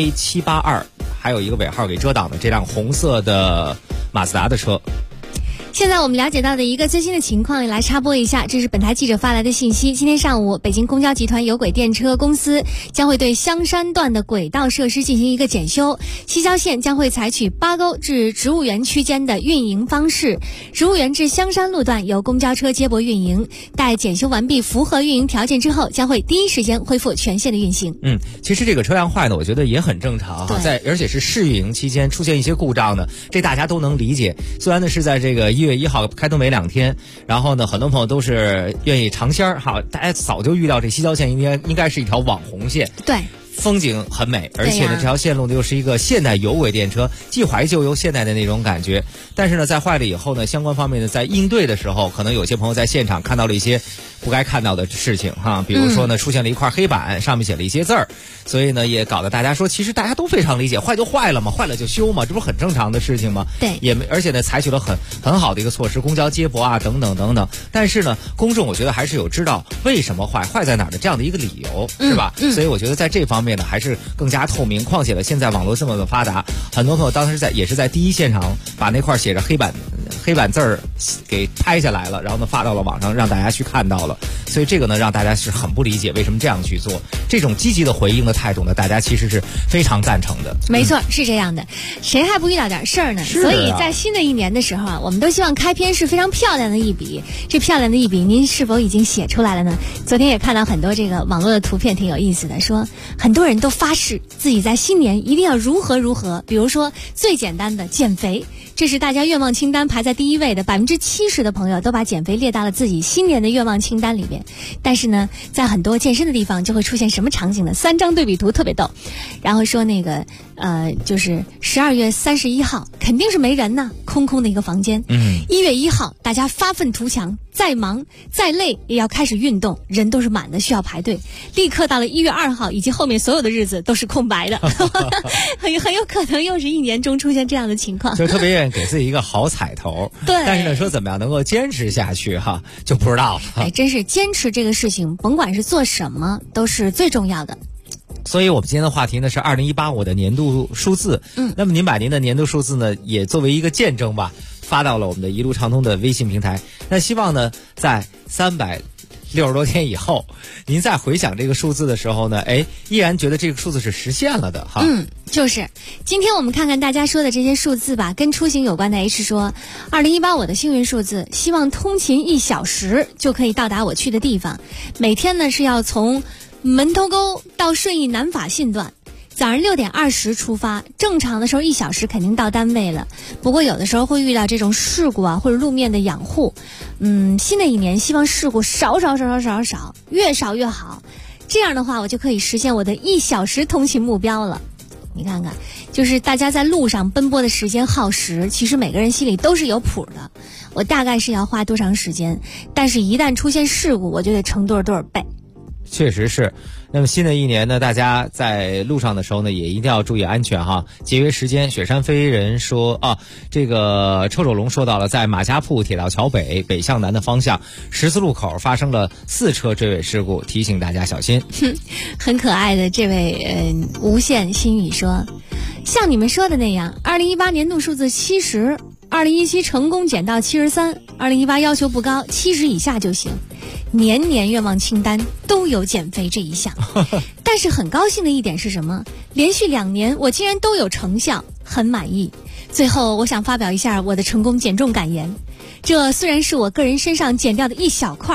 JA782，还有一个尾号给遮挡的这辆红色的马自达的车。 现在我们了解到的一个最新的情况，来插播一下，这是本台记者发来的信息。今天上午，北京公交集团有轨电车公司将会对香山段的轨道设施进行一个检修，西郊线将会采取八沟至植物园区间的运营方式，植物园至香山路段由公交车接驳运营，待检修完毕符合运营条件之后，将会第一时间恢复全线的运行。 其实这个车辆坏呢，我觉得也很正常哈，而且是试运营期间出现一些故障呢，这大家都能理解。虽然呢是在这个1月1号开通没2天，然后呢很多朋友都是愿意尝鲜哈，大家早就预料这西郊线应该是一条网红线， 对， 风景很美，而且呢这条线路呢又是一个现代有轨电车，既怀旧又现代的那种感觉。但是呢在坏了以后呢，相关方面呢在应对的时候，可能有些朋友在现场看到了一些不该看到的事情哈，比如说呢出现了一块黑板，上面写了一些字儿，所以呢也搞得大家说，其实大家都非常理解，坏就坏了嘛，坏了就修嘛，这不是很正常的事情吗？ 对， 而且呢采取了很好的一个措施，公交接驳啊等等等等。但是呢公众我觉得还是有知道为什么坏在哪儿的这样的一个理由，是吧？所以我觉得在这方面呢还是更加透明。况且呢现在网络这么的发达，很多朋友当时也是在第一现场把那块写着黑板字儿给拍下来了，然后呢发到了网上，让大家去看到了。所以这个呢让大家是很不理解为什么这样去做，这种积极的回应的态度呢大家其实是非常赞成的。 没错，是这样的，谁还不遇到点事儿呢？所以在新的一年的时候我们都希望开篇是非常漂亮的一笔，这漂亮的一笔您是否已经写出来了呢？昨天也看到很多这个网络的图片挺有意思的，说很多人都发誓自己在新年一定要如何，比如说最简单的减肥，这是大家愿望清单排在第一位的，70%的朋友都把减肥列到了自己新年的愿望清单里边。但是呢在很多健身的地方就会出现什么场景呢？3张对比图特别逗，然后说那个就是12月31号肯定是没人呢，空空的一个房间。1月1号大家发愤图强，再忙再累也要开始运动，人都是满的，需要排队。立刻到了1月2号以及后面所有的日子都是空白的很有可能又是一年中出现这样的情况， 就特别愿意给自己一个好彩头。 对， 但是呢说怎么样能够坚持下去哈，就不知道了。 真是坚持这个事情，甭管是做什么都是最重要的。 所以我们今天的话题呢是2018我的年度数字。那么您把您的年度数字呢也作为一个见证吧，发到了我们的一路畅通的微信平台。那希望呢在360多天以后，您再回想这个数字的时候呢，依然觉得这个数字是实现了的哈。 就是今天我们看看大家说的这些数字吧。跟出行有关的 H 说，2018我的幸运数字，希望通勤1小时就可以到达我去的地方。每天呢是要从门头沟到顺义南法信段，早上6点20出发，正常的时候1小时肯定到单位了。不过有的时候会遇到这种事故啊，或者路面的养护。新的一年希望事故少，越少越好。这样的话，我就可以实现我的1小时通勤目标了。你看看，就是大家在路上奔波的时间耗时，其实每个人心里都是有谱的。我大概是要花多长时间，但是一旦出现事故，我就得乘多少倍。 确实是。那么新的一年呢，大家在路上的时候呢也一定要注意安全哈，节约时间。雪山飞人说这个臭手龙说到了，在马家铺铁道桥北向南的方向十字路口发生了4车追尾事故，提醒大家小心。 很可爱的这位无限心语说，像你们说的那样，2018年度数字70， 2017成功减到73， 2018要求不高，70以下就行。年年愿望清单都有减肥这一项但是很高兴的一点是什么？连续2年我竟然都有成效，很满意。最后我想发表一下我的成功减重感言，这虽然是我个人身上减掉的一小块，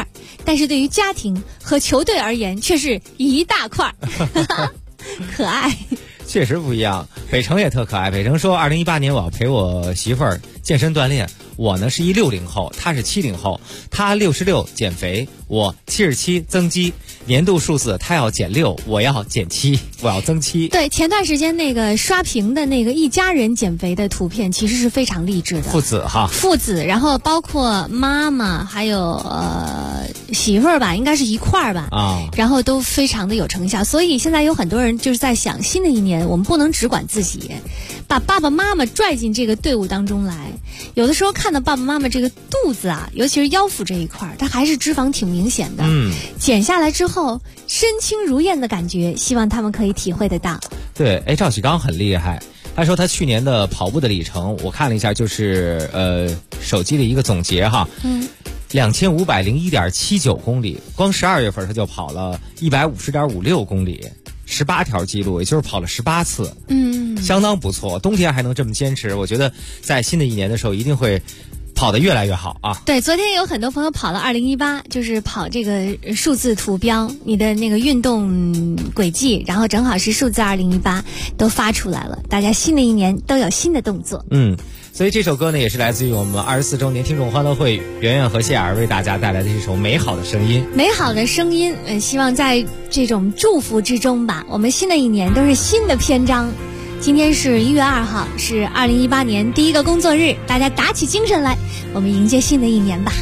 但是对于家庭和球队而言却是一大块可爱。 确实不一样。北城也特可爱。北城说2018年我要陪我媳妇儿健身锻炼，我呢是一60后，她是70后，她66减肥，我77增肌，年度数字她要减6，我要减7，我要增7。 对，前段时间那个刷屏的那个一家人减肥的图片其实是非常励志的， 父子哈， 父子，然后包括妈妈还有媳妇儿吧，应该是一块儿吧啊，然后都非常的有成效。所以现在有很多人就是在想，新的一年我们不能只管自己，把爸爸妈妈拽进这个队伍当中来。有的时候看到爸爸妈妈这个肚子啊，尤其是腰腹这一块，它还是脂肪挺明显的，减下来之后身轻如燕的感觉，希望他们可以体会得到。对， 赵启刚很厉害，他说他去年的跑步的里程，我看了一下，就是手机的一个总结哈，2501.79公里，光12月份他就跑了150.56公里，18条记录，也就是跑了18次，相当不错。冬天还能这么坚持，我觉得在新的一年的时候一定会跑得越来越好啊！ 对，昨天有很多朋友跑了2018，就是跑这个数字图标，你的那个运动轨迹，然后正好是数字2018都发出来了，大家新的一年都有新的动作。 所以这首歌呢，也是来自于我们24周年听众欢乐会圆圆和谢尔为大家带来的这首美好的声音。 美好的声音，希望在这种祝福之中吧，我们新的一年都是新的篇章。今天是1月2号，是2018年第一个工作日，大家打起精神来，我们迎接新的一年吧。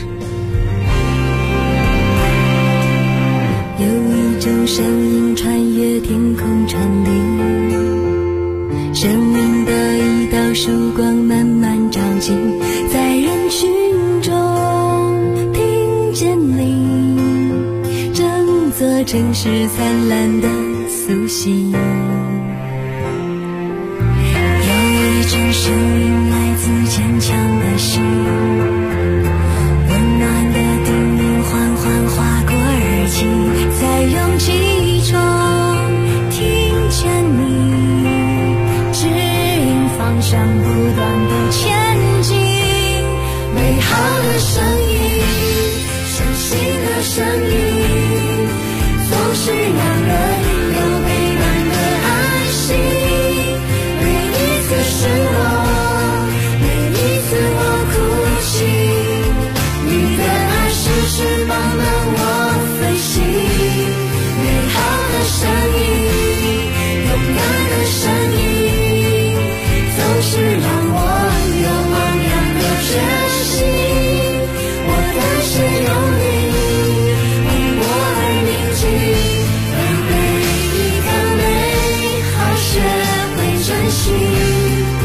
有一种声音穿越天空传递，生命的一道曙光慢慢照进，在人群中听见你，整座城市灿烂的苏醒。有一种声音来自坚强的心，温暖的叮咛缓缓划过耳际，在勇气中听见你指引方向，不断地前进。美好的声音，相信的声音，总是让人有陪伴的安心。是我，每一次我哭泣，你的爱是翅膀让我飞行。美好的声音，勇敢的声音，总是让我有昂扬的决心。我的心有你，为我而宁静，而每一个美好学会珍惜。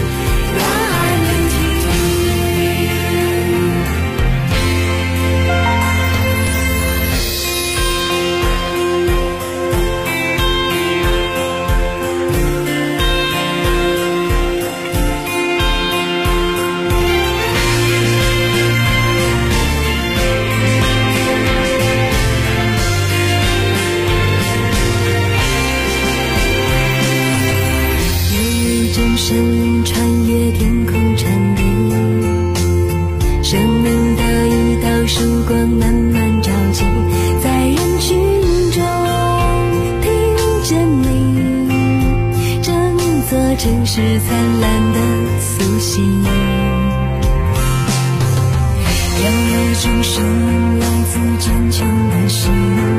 声音穿越天空传递，生命的一道曙光慢慢照进，在人群中听见你，整座城市灿烂的苏醒。有一种声音来自坚强的心，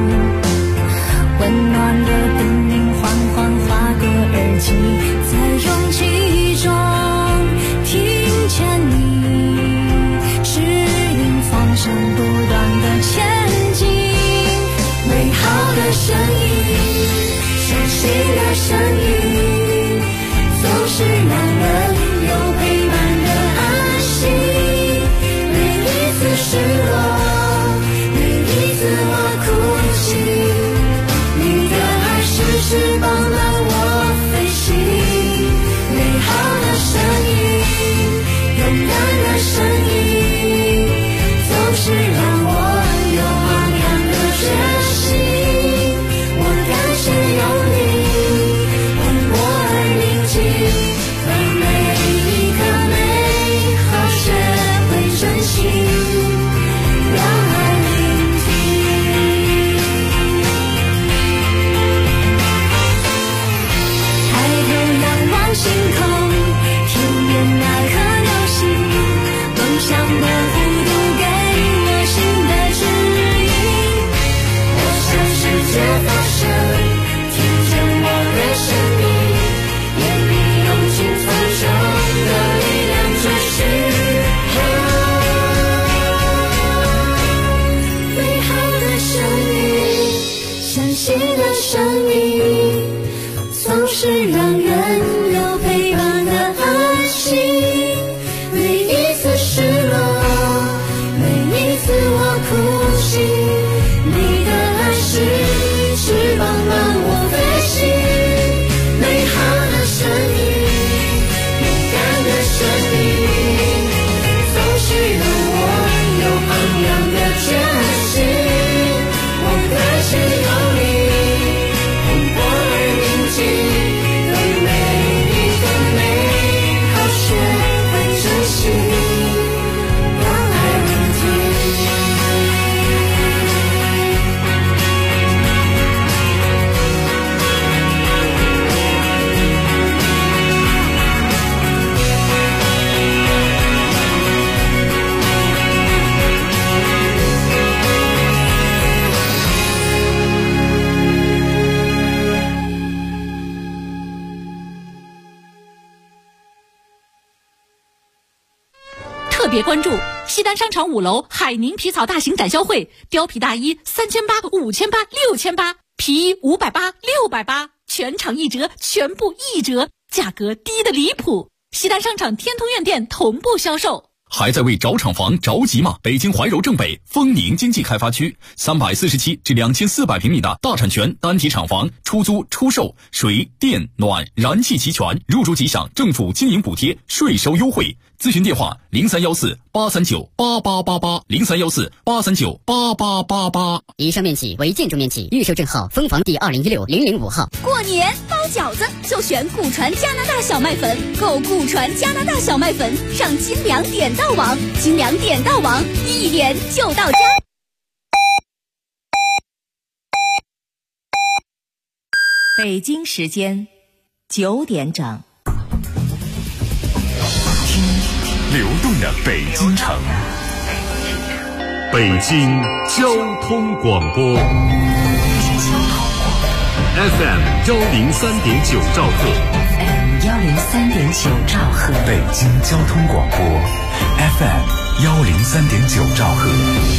温暖的叮咛缓缓划过耳际，在勇气中听见你指引方向，不断地前进。美好的声音，相信的声音，总是让人有陪伴的安心。每一次失落，每一次我哭泣，你的爱是翅膀让我飞行。每别关注西单商场5楼海宁皮草大型展销会，貂皮大衣3800、5800、6800，皮衣580、680，全场1折，全部1折，价格低得离谱。西单商场天通苑店同步销售。 还在为找厂房着急吗？北京怀柔正北丰宁经济开发区347至2400平米的大产权单体厂房，出租出售，水电暖燃气齐全，入住即享政府经营补贴，税收优惠。咨询电话0314-839-8888，0314-839-8888。 以上面企为建筑面积，预售证号分房第2016-005号。 过年包饺子就选古传加拿大小麦粉，购古传加拿大小麦粉上金粮点到网，金粮点到网一点就到家。 北京时间9点整。 流动的北京城，北京交通广播 FM 103.9兆赫， 103.9兆赫， 北京交通广播 FM 103.9兆赫。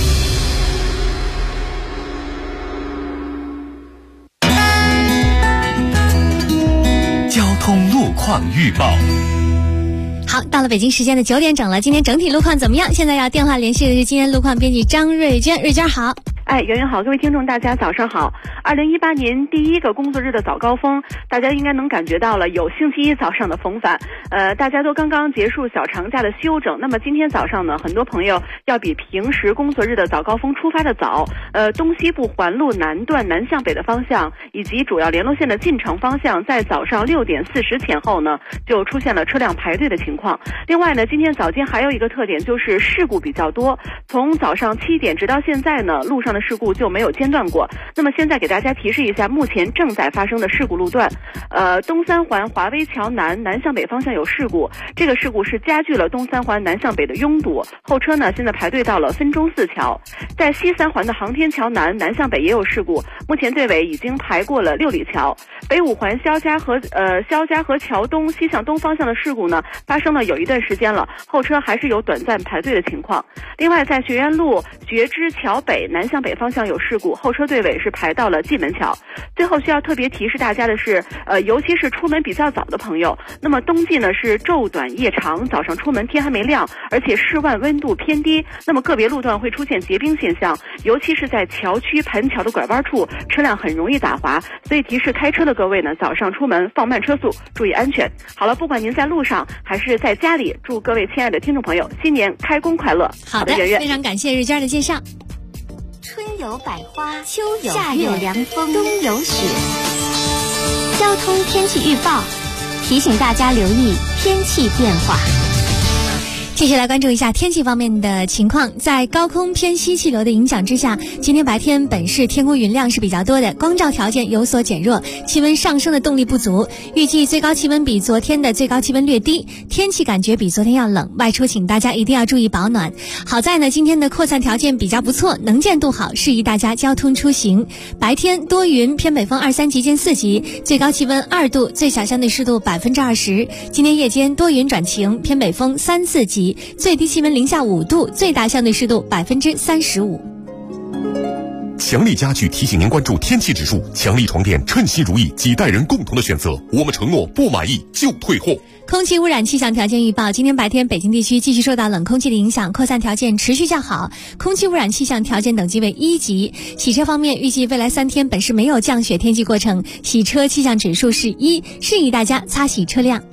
交通路况预报。 好，到了北京时间的9点整了，今天整体路况怎么样？现在要电话联系的是今天路况编辑张瑞娟，瑞娟好。 圆圆好，各位听众大家早上好。2018年第一个工作日的早高峰，大家应该能感觉到了有星期一早上的逢返。大家都刚刚结束小长假的休整，那么今天早上呢，很多朋友要比平时工作日的早高峰出发的早。东西部环路南段南向北的方向以及主要联络线的进城方向，在早上6点40前后呢，就出现了车辆排队的情况。另外呢，今天早间还有一个特点，就是事故比较多。从早上7点直到现在呢，路上的事故就没有间断过。那么现在给大家提示一下目前正在发生的事故路段。东三环华威桥南南向北方向有事故，这个事故是加剧了东三环南向北的拥堵，后车呢现在排队到了分钟寺桥。在西三环的航天桥南南向北也有事故，目前队尾已经排过了6里桥。北五环肖家河桥东西向东方向的事故呢，发生了有一段时间了，后车还是有短暂排队的情况。另外在学院路觉知桥北南向北方向有事故，后车队尾是排到了蓟门桥。最后需要特别提示大家的是，尤其是出门比较早的朋友，那么冬季呢是昼短夜长，早上出门天还没亮，而且室外温度偏低，那么个别路段会出现结冰现象，尤其是在桥区盘桥的拐弯处，车辆很容易打滑，所以提示开车的各位呢，早上出门放慢车速，注意安全。好了，不管您在路上还是在家里，祝各位亲爱的听众朋友新年开工快乐。 好的，非常感谢瑞娟的介绍。 春有百花，秋有夏有凉风，冬有雪。交通天气预报提醒大家留意天气变化。 继续来关注一下天气方面的情况。在高空偏西气流的影响之下，今天白天本市天空云量是比较多的，光照条件有所减弱，气温上升的动力不足。预计最高气温比昨天的最高气温略低，天气感觉比昨天要冷，外出请大家一定要注意保暖。好在呢，今天的扩散条件比较不错，能见度好，适宜大家交通出行。白天多云，偏北风2、3级见4级，最高气温2度，最小相对湿度20%。今天夜间多云转晴，偏北风3、4级，最低气温零下5度，最大相对湿度35%。 强力家具提醒您关注天气指数，强力床垫称心如意，几代人共同的选择。我们承诺不满意就退货。 空气污染气象条件预报，今天白天北京地区继续受到冷空气的影响，扩散条件持续较好，空气污染气象条件等级为1级。洗车方面，预计未来3天本市没有降雪天气过程，洗车气象指数是1，适宜大家擦洗车辆。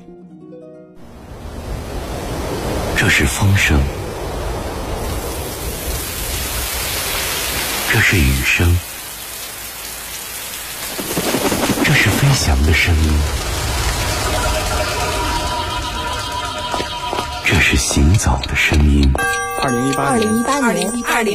这是风声，这是雨声，这是飞翔的声音，这是行走的声音。 2018年，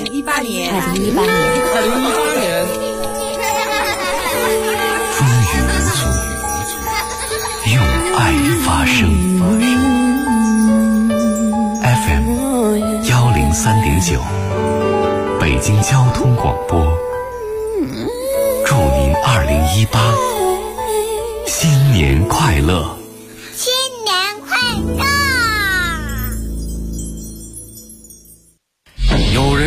风雨无阻，用爱发声。FM 103.9，北京交通广播，祝您2018新年快乐！ 新年快乐！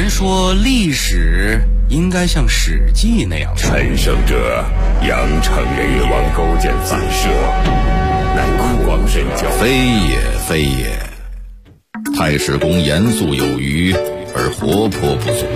人说历史应该像《史记》那样说。 陈胜者，阳城人越王勾践反射，乃苦广深交。 非也，非也。太史公严肃有余，而活泼不足。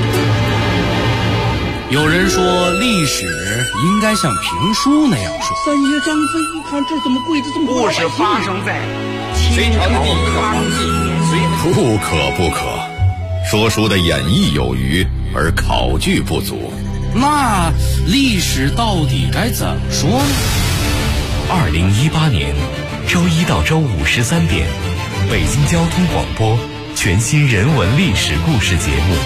有人说历史应该像评书那样说。 三爷张飞，看这怎么跪着这么故事发生在隋朝的第一个皇帝隋。 不可不可，说书的演绎有余，而考据不足。 那历史到底该怎么说呢 ？2018年周一到周五13点，北京交通广播全新人文历史故事节目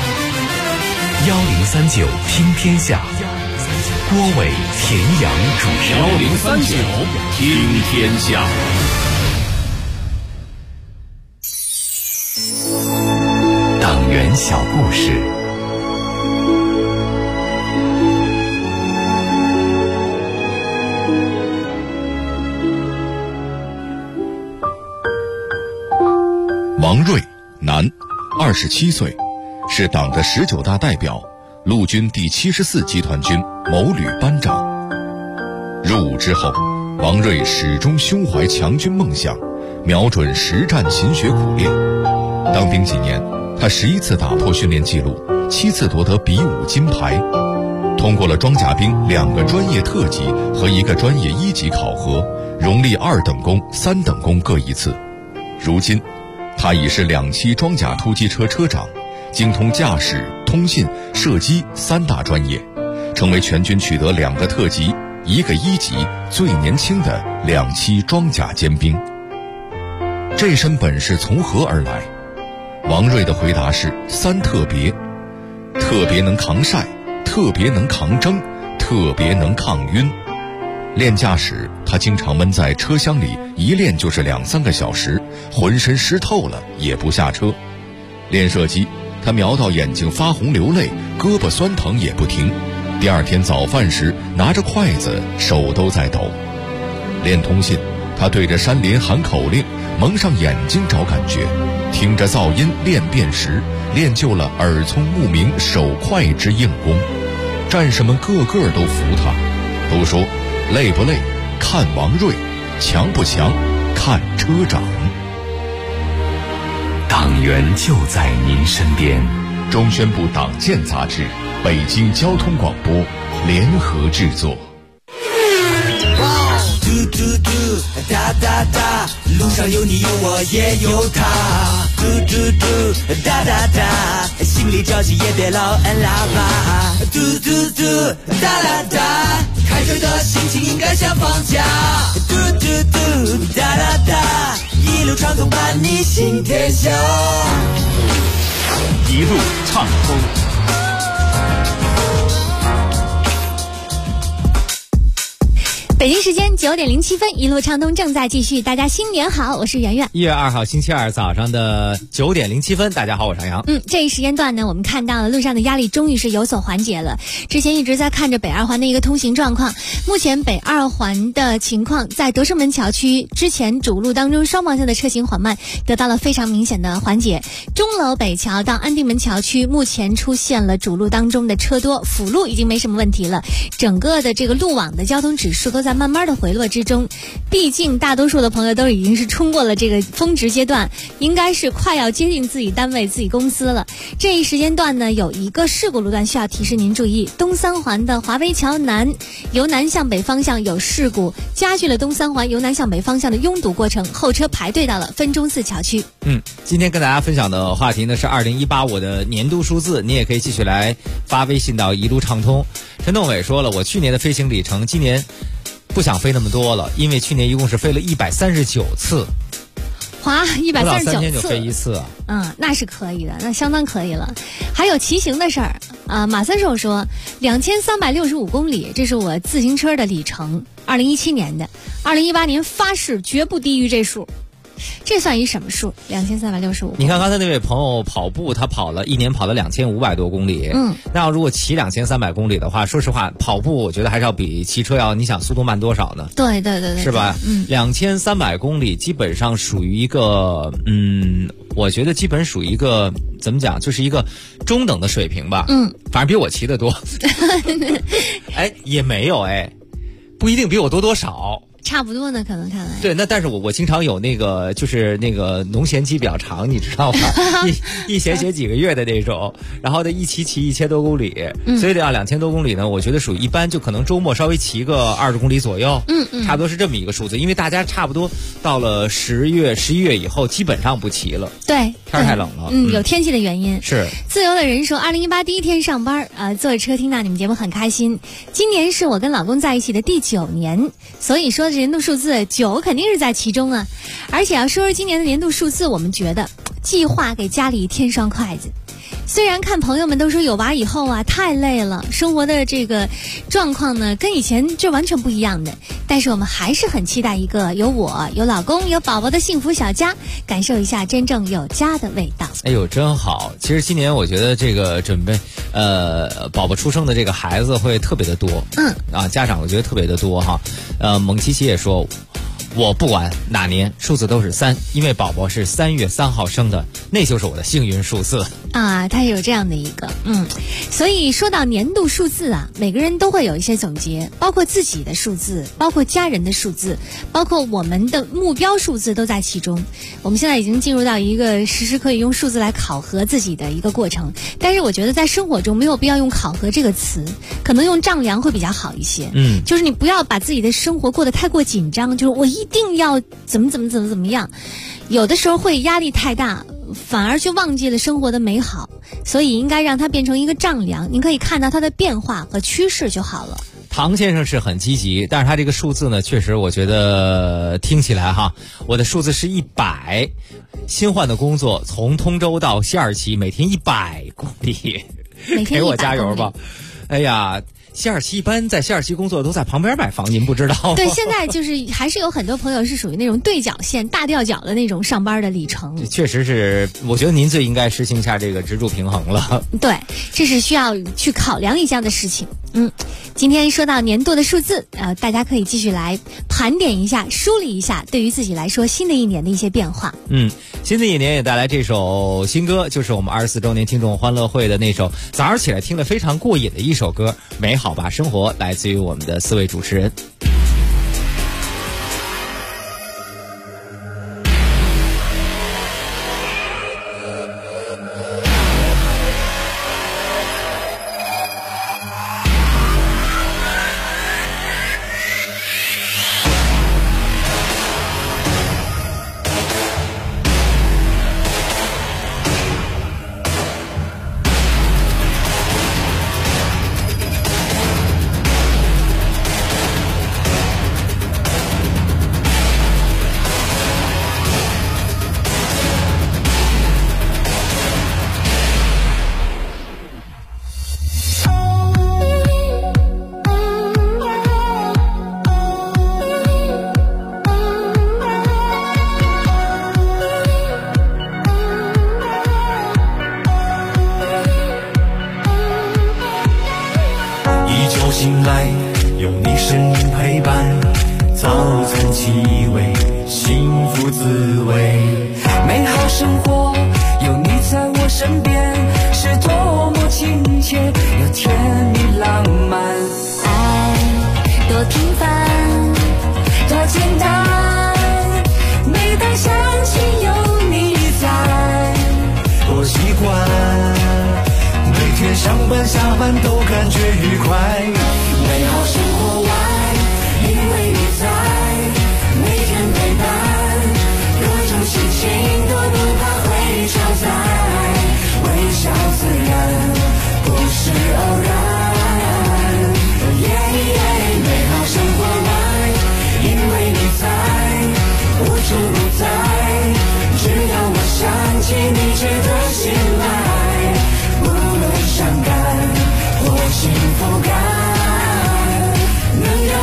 1039听天下，郭伟、田阳主持。 1039听天下。 党员小故事。 王瑞，男，27岁，是党的19大代表，陆军第74集团军某旅班长。入伍之后，王瑞始终胸怀强军梦想，瞄准实战勤学苦练。当兵几年，他11次打破训练纪录，7次夺得比武金牌，通过了装甲兵2个专业特级和1个专业1级考核，荣立2等功、3等功各1次。如今他已是2栖装甲突击车车长，精通驾驶、通信、射击3大专业，成为全军取得2个特级、1个1级最年轻的2栖装甲尖兵。这身本事从何而来？王瑞的回答是3特别：特别能扛晒，特别能扛蒸，特别能抗晕。练驾驶，他经常闷在车厢里，一练就是2-3个小时，浑身湿透了也不下车。练射击，他瞄到眼睛发红流泪，胳膊酸疼也不停。第2天早饭时拿着筷子，手都在抖。练通信，他对着山林喊口令，蒙上眼睛找感觉，听着噪音练辨识，练就了耳聪目明手快之硬功。战士们个个都服他，都说累不累看王瑞，强不强看车长。 党员就在您身边。 中宣部党建杂志，北京交通广播联合制作。 嘟嘟嘟，哒哒哒，路上有你有我也有他。嘟嘟嘟，哒哒哒，心里着急也别老摁喇叭。嘟嘟嘟，哒哒哒，开车的心情应该像放假。嘟嘟嘟，哒哒哒，一路畅通伴你行天下。 一路畅通。 北京时间9点07分，一路畅通正在继续。大家新年好，我是圆圆。 1月2号星期二早上的9点07分，大家好，我是杨洋。 这一时间段呢，我们看到了路上的压力终于是有所缓解了。之前一直在看着北2环的一个通行状况，目前北2环的情况在德胜门桥区之前主路当中双方向的车行缓慢得到了非常明显的缓解。钟楼北桥到安定门桥区目前出现了主路当中的车多，辅路已经没什么问题了，整个的这个路网的交通指数都在慢慢的回落之中。毕竟大多数的朋友都已经是冲过了这个峰值阶段，应该是快要接近自己单位自己公司了。这一时间段呢，有一个事故路段需要提示您注意，东3环的华威桥南由南向北方向有事故，加剧了东3环由南向北方向的拥堵过程，后车排队到了分钟寺桥区。 今天跟大家分享的话题呢是2018我的年度数字，你也可以继续来发微信到一路畅通。陈栋伟说了，我去年的飞行里程今年不想飞那么多了，因为去年一共是飞了139次。 哇，139次， 不到3天就飞1次啊！那是可以的，那相当可以了。还有骑行的事儿啊，马三寿说2365公里，这是我自行车的里程，2017年的，2018年发誓绝不低于这数。这算一什么数？2365。 你看刚才那位朋友跑步，他一年跑了2500多公里。那要如果骑2300公里的话，说实话，跑步我觉得还是要比骑车你想速度慢多少呢？ 对， 是吧？2300公里基本上属于一个我觉得基本属于一个怎么讲，就是一个中等的水平吧。反正比我骑得多。哎，也没有哎，不一定比我多多少。 差不多呢，可能看来。 对，那但是我经常有那个就是那个农闲期比较长，你知道吗？一闲几个月的那种，然后呢一骑1000多公里，所以得要2000多公里呢，我觉得属于一般，就可能周末稍微骑个20公里左右，差不多是这么一个数字。因为大家差不多到了10月、11月以后，基本上不骑了。 对， 天太冷了。 有天气的原因。 是。 自由的人说，2018第一天上班，坐着车听到你们节目很开心。今年是我跟老公在一起的第9年，所以说年度数字9肯定是在其中啊。而且要说今年的年度数字，我们觉得计划给家里添双筷子。虽然看朋友们都说有娃以后啊太累了，生活的这个状况呢跟以前就完全不一样的，但是我们还是很期待一个有我、有老公、有宝宝的幸福小家，感受一下真正有家的味道。 哎呦，真好！其实今年我觉得这个准备宝宝出生的这个孩子会特别的多，家长我觉得特别的多哈。蒙琪琪也说，我不管哪年数字都是3，因为宝宝是3月3号生的，那就是我的幸运数字啊。他有这样的一个所以说到年度数字啊，每个人都会有一些总结，包括自己的数字，包括家人的数字，包括我们的目标数字都在其中。我们现在已经进入到一个时时可以用数字来考核自己的一个过程，但是我觉得在生活中没有必要用考核这个词，可能用丈量会比较好一些。就是你不要把自己的生活过得太过紧张，就是我一定要怎么样，有的时候会压力太大，反而就忘记了生活的美好，所以应该让它变成一个丈量，你可以看到它的变化和趋势就好了。 唐先生是很积极，但是他这个数字呢，确实我觉得听起来哈，我的数字是100，新换的工作从通州到西二旗，每天100公里，给我加油吧！哎呀。西二旗一般在西二旗工作都在旁边买房，您不知道吗？ 对，现在就是还是有很多朋友是属于那种对角线大吊脚的那种上班的里程。 确实是，我觉得您最应该实行一下这个支柱平衡了。 对，这是需要去考量一下的事情。今天说到年度的数字，大家可以继续来盘点一下，梳理一下对于自己来说新的一年的一些变化。 新的一年也带来这首新歌，就是我们24周年听众欢乐会的那首早上起来听了非常过瘾的一首歌《美好吧生活》，来自于我们的4位主持人。 醒来，有你身影陪伴，早餐气味，幸福滋味，美好生活，有你在我身边，是多么亲切又甜蜜浪漫。爱多平凡，多简单，每当想起有你在，多习惯。每天上班下班都感觉愉快，美好生活外，因为你在，每天陪伴，各种事情都不怕会超载，微笑自然，不是偶然。美好生活外，因为你在，无处不在，只要我想起你值得信赖。伤感或幸福感，能让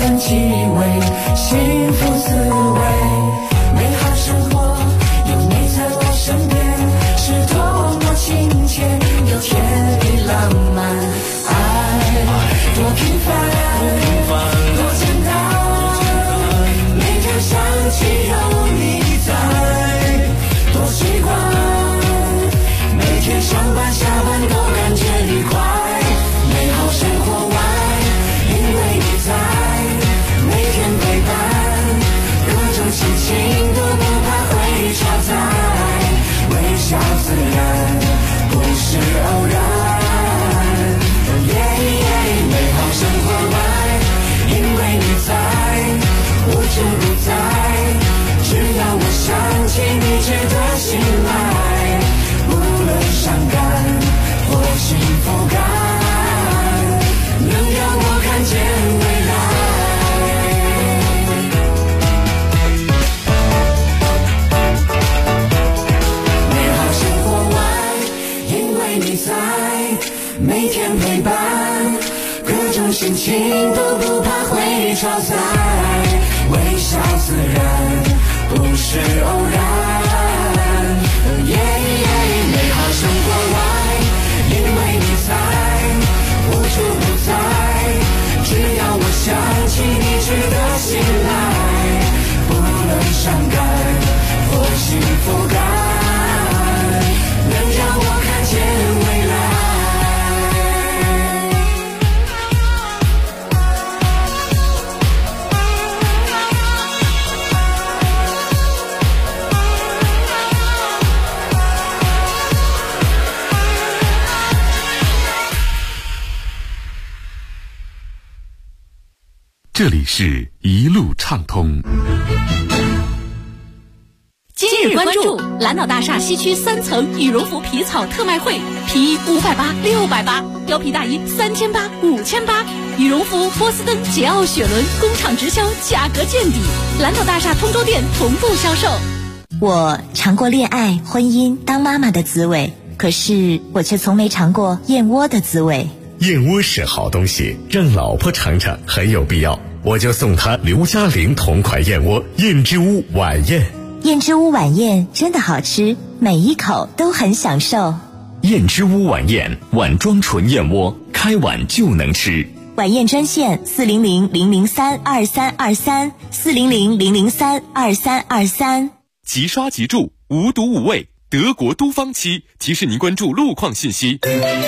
分气味，幸福滋味，美好生活有你在我身边，是多么亲切又甜蜜浪漫。爱多平凡，多简单，每天想起有你在，多习惯，每天上班下班都感觉愉快。美好生活外，因为你在，每天陪伴，各种心情都不怕会超载，微笑自然，不是偶然。美好生活外，因为你在，无处不在，只要我想起你值得信赖，无论伤感或幸福感，能让我看见未来。美好生活外，因为你在，每天陪伴，各种心情都不怕会超载，微笑自然，不是偶然。美好生活外，因为你在，无处不在，只要我想起你值得信赖，不论伤感或幸福感，能让我看见未来。 这里是一路畅通。 今日关注蓝岛大厦西区3层羽绒服皮草特卖会，皮衣580、680，貂皮大衣3800、5800，羽绒服波司登、捷奥雪伦工厂直销，价格见底，蓝岛大厦通州店同步销售。 我尝过恋爱、婚姻、当妈妈的滋味，可是我却从没尝过燕窝的滋味。 燕窝是好东西，让老婆尝尝很有必要，我就送她刘嘉玲同款燕窝燕之屋晚宴。 燕之屋晚宴真的好吃，每一口都很享受。 燕之屋晚宴，碗装纯燕窝，开碗就能吃。 晚宴专线400-003-2323，400-003-2323。 即刷即住，无毒无味，德国都方漆提示您关注路况信息。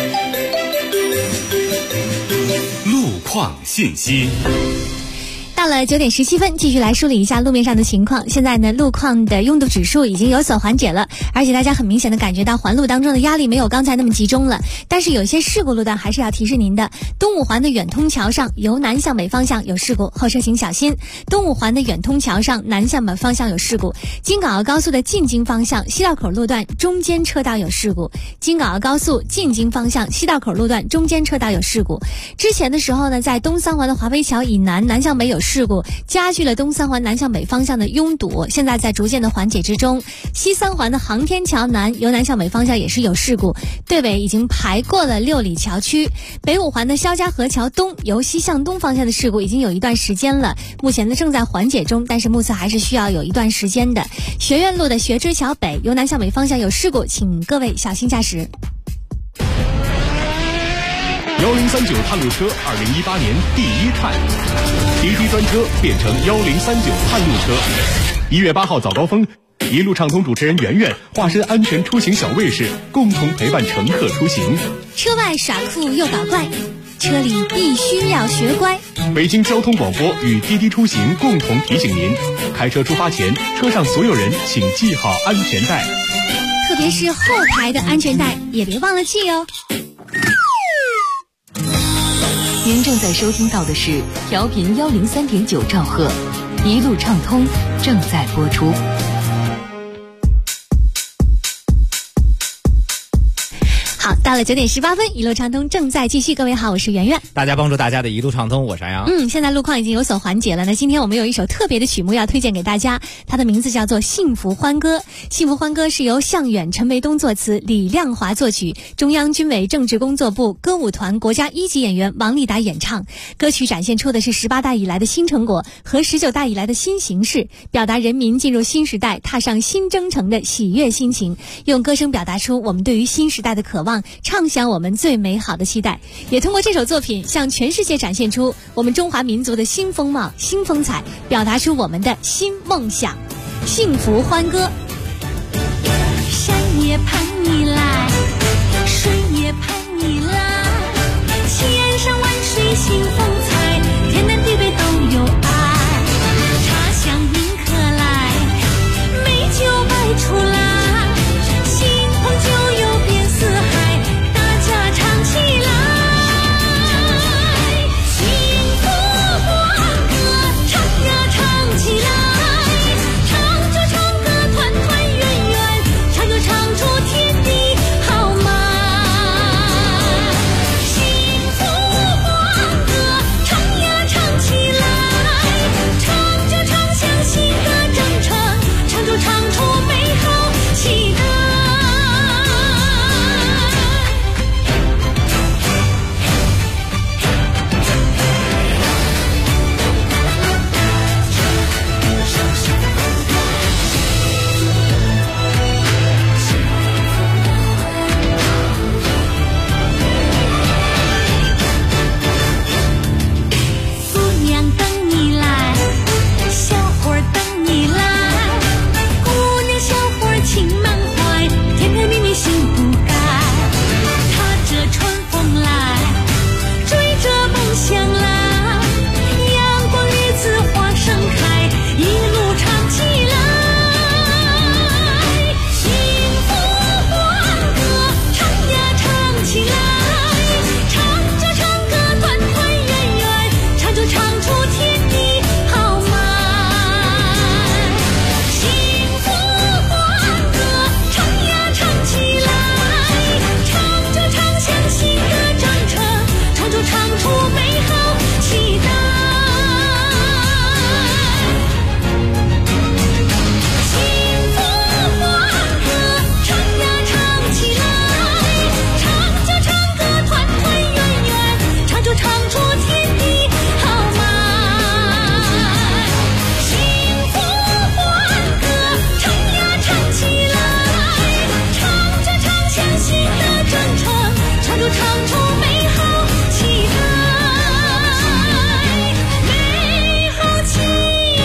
路况信息。 到了9点17分，继续来梳理一下路面上的情况。现在呢，路况的拥堵指数已经有所缓解了，而且大家很明显的感觉到环路当中的压力没有刚才那么集中了。但是有些事故路段还是要提示您的。东五环的远通桥上由南向北方向有事故，后车请小心。东五环的远通桥上南向北方向有事故。京港澳高速的进京方向西道口路段中间车道有事故。京港澳高速进京方向西道口路段中间车道有事故。之前的时候呢，在东三环的华飞桥以南南向北有事故，加剧了东三环南向北方向的拥堵，现在在逐渐的缓解之中。西三环的航天桥南由南向北方向也是有事故，队尾已经排过了六里桥区。北五环的肖家河桥东由西向东方向的事故已经有一段时间了，目前呢正在缓解中，但是目测还是需要有一段时间的。学院路的学知桥北由南向北方向有事故，请各位小心驾驶。 1039探路车2018年第1探，滴滴专车变成1039探路车。1月8号早高峰，一路畅通主持人圆圆化身安全出行小卫士，共同陪伴乘客出行。 车外耍酷又搞怪，车里必须要学乖。 北京交通广播与滴滴出行共同提醒您：开车出发前，车上所有人请系好安全带， 特别是后排的安全带也别忘了系哦。 您正在收听到的是调频103.9兆赫，一路畅通正在播出。 好， 到了9点18分，一路畅通正在继续。各位好，我是圆圆。 大家帮助大家的一路畅通，我是安阳。 现在路况已经有所缓解了。那今天我们有一首特别的曲目要推荐给大家，它的名字叫做《幸福欢歌》。《幸福欢歌》是由向远、陈维东作词，李亮华作曲，中央军委政治工作部歌舞团国家1级演员王丽达演唱。歌曲展现出的是18代以来的新成果和19代以来的新形势，表达人民进入新时代、踏上新征程的喜悦心情，用歌声表达出我们对于新时代的渴望，畅想我们最美好的期待，也通过这首作品向全世界展现出我们中华民族的新风貌、新风采，表达出我们的新梦想。幸福欢歌。 山也盼你来，水也盼你来，千山万水新风采，天南地北都有爱，茶香迎客来，美酒摆出来，新朋旧友遍四海，大家唱起来，幸福欢歌，唱呀唱起来，唱就唱个团团圆圆，唱就唱出天地豪迈，幸福欢歌，唱呀唱起来，唱就唱向新的征程，唱就唱出美好期待。姑娘等你来，小伙儿等你来，姑娘小伙儿情满怀，甜甜蜜蜜心不改，踏着春风来，追着梦想来，阳光日子花盛开，一路唱起来，幸福欢歌，唱呀唱起来，唱就唱个团团圆圆，唱就唱出天地豪迈，幸福欢歌，唱呀唱起来，唱就唱向新的征程，唱就唱出美好期待，幸福欢歌，唱呀唱起来，唱就唱个团团圆圆，唱就唱出天地豪迈，幸福欢歌，唱呀唱起来，唱就唱向新的征程，唱就唱出美好期待，美好期待。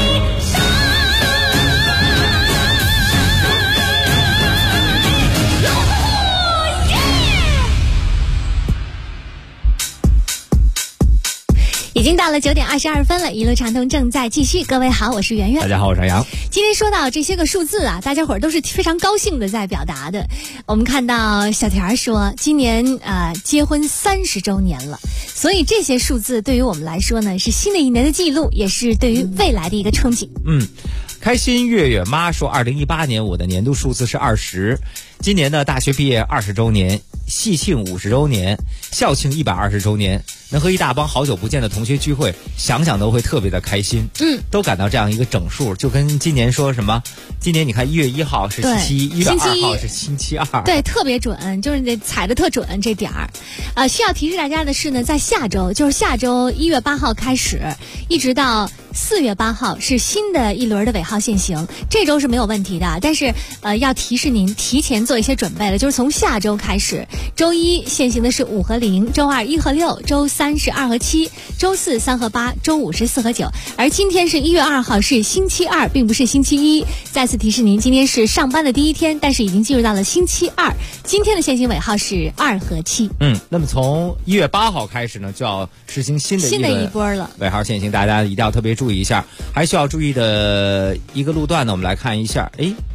已经到了9点22分了，一路畅通正在继续。各位好，我是圆圆。 大家好，我是安阳。 今天说到这些个数字啊，大家伙儿都是非常高兴的在表达的。我们看到小田儿说，今年结婚30周年了，所以这些数字对于我们来说呢，是新的一年的记录，也是对于未来的一个憧憬。 开心月月妈说，2018年我的年度数字是20，今年的大学毕业20周年，系庆50周年，校庆120周年，能和一大帮好久不见的同学聚会，想想都会特别的开心。都感到这样一个整数，就跟今年说什么，今年你看1月1号是星期一，1月2号是星期2， 对，特别准，就是得踩得特准这点儿。需要提示大家的是呢，在下周，就是下周1月8号开始，一直到4月8号是新的一轮的尾号限行，这周是没有问题的，但是要提示您提前做一些准备了，就是从下周开始，周一限行的是5和0，周二1和6，周三是2和7，周四3和8，周五是4和9，而今天是1月2号是星期2，并不是星期一。再次提示您，今天是上班的第一天，但是已经进入到了星期2，今天的限行尾号是2和7。 那么从1月8号开始呢，就要实行新的一波了尾号限行，大家一定要特别注意一下。还需要注意的一个路段呢，我们来看一下。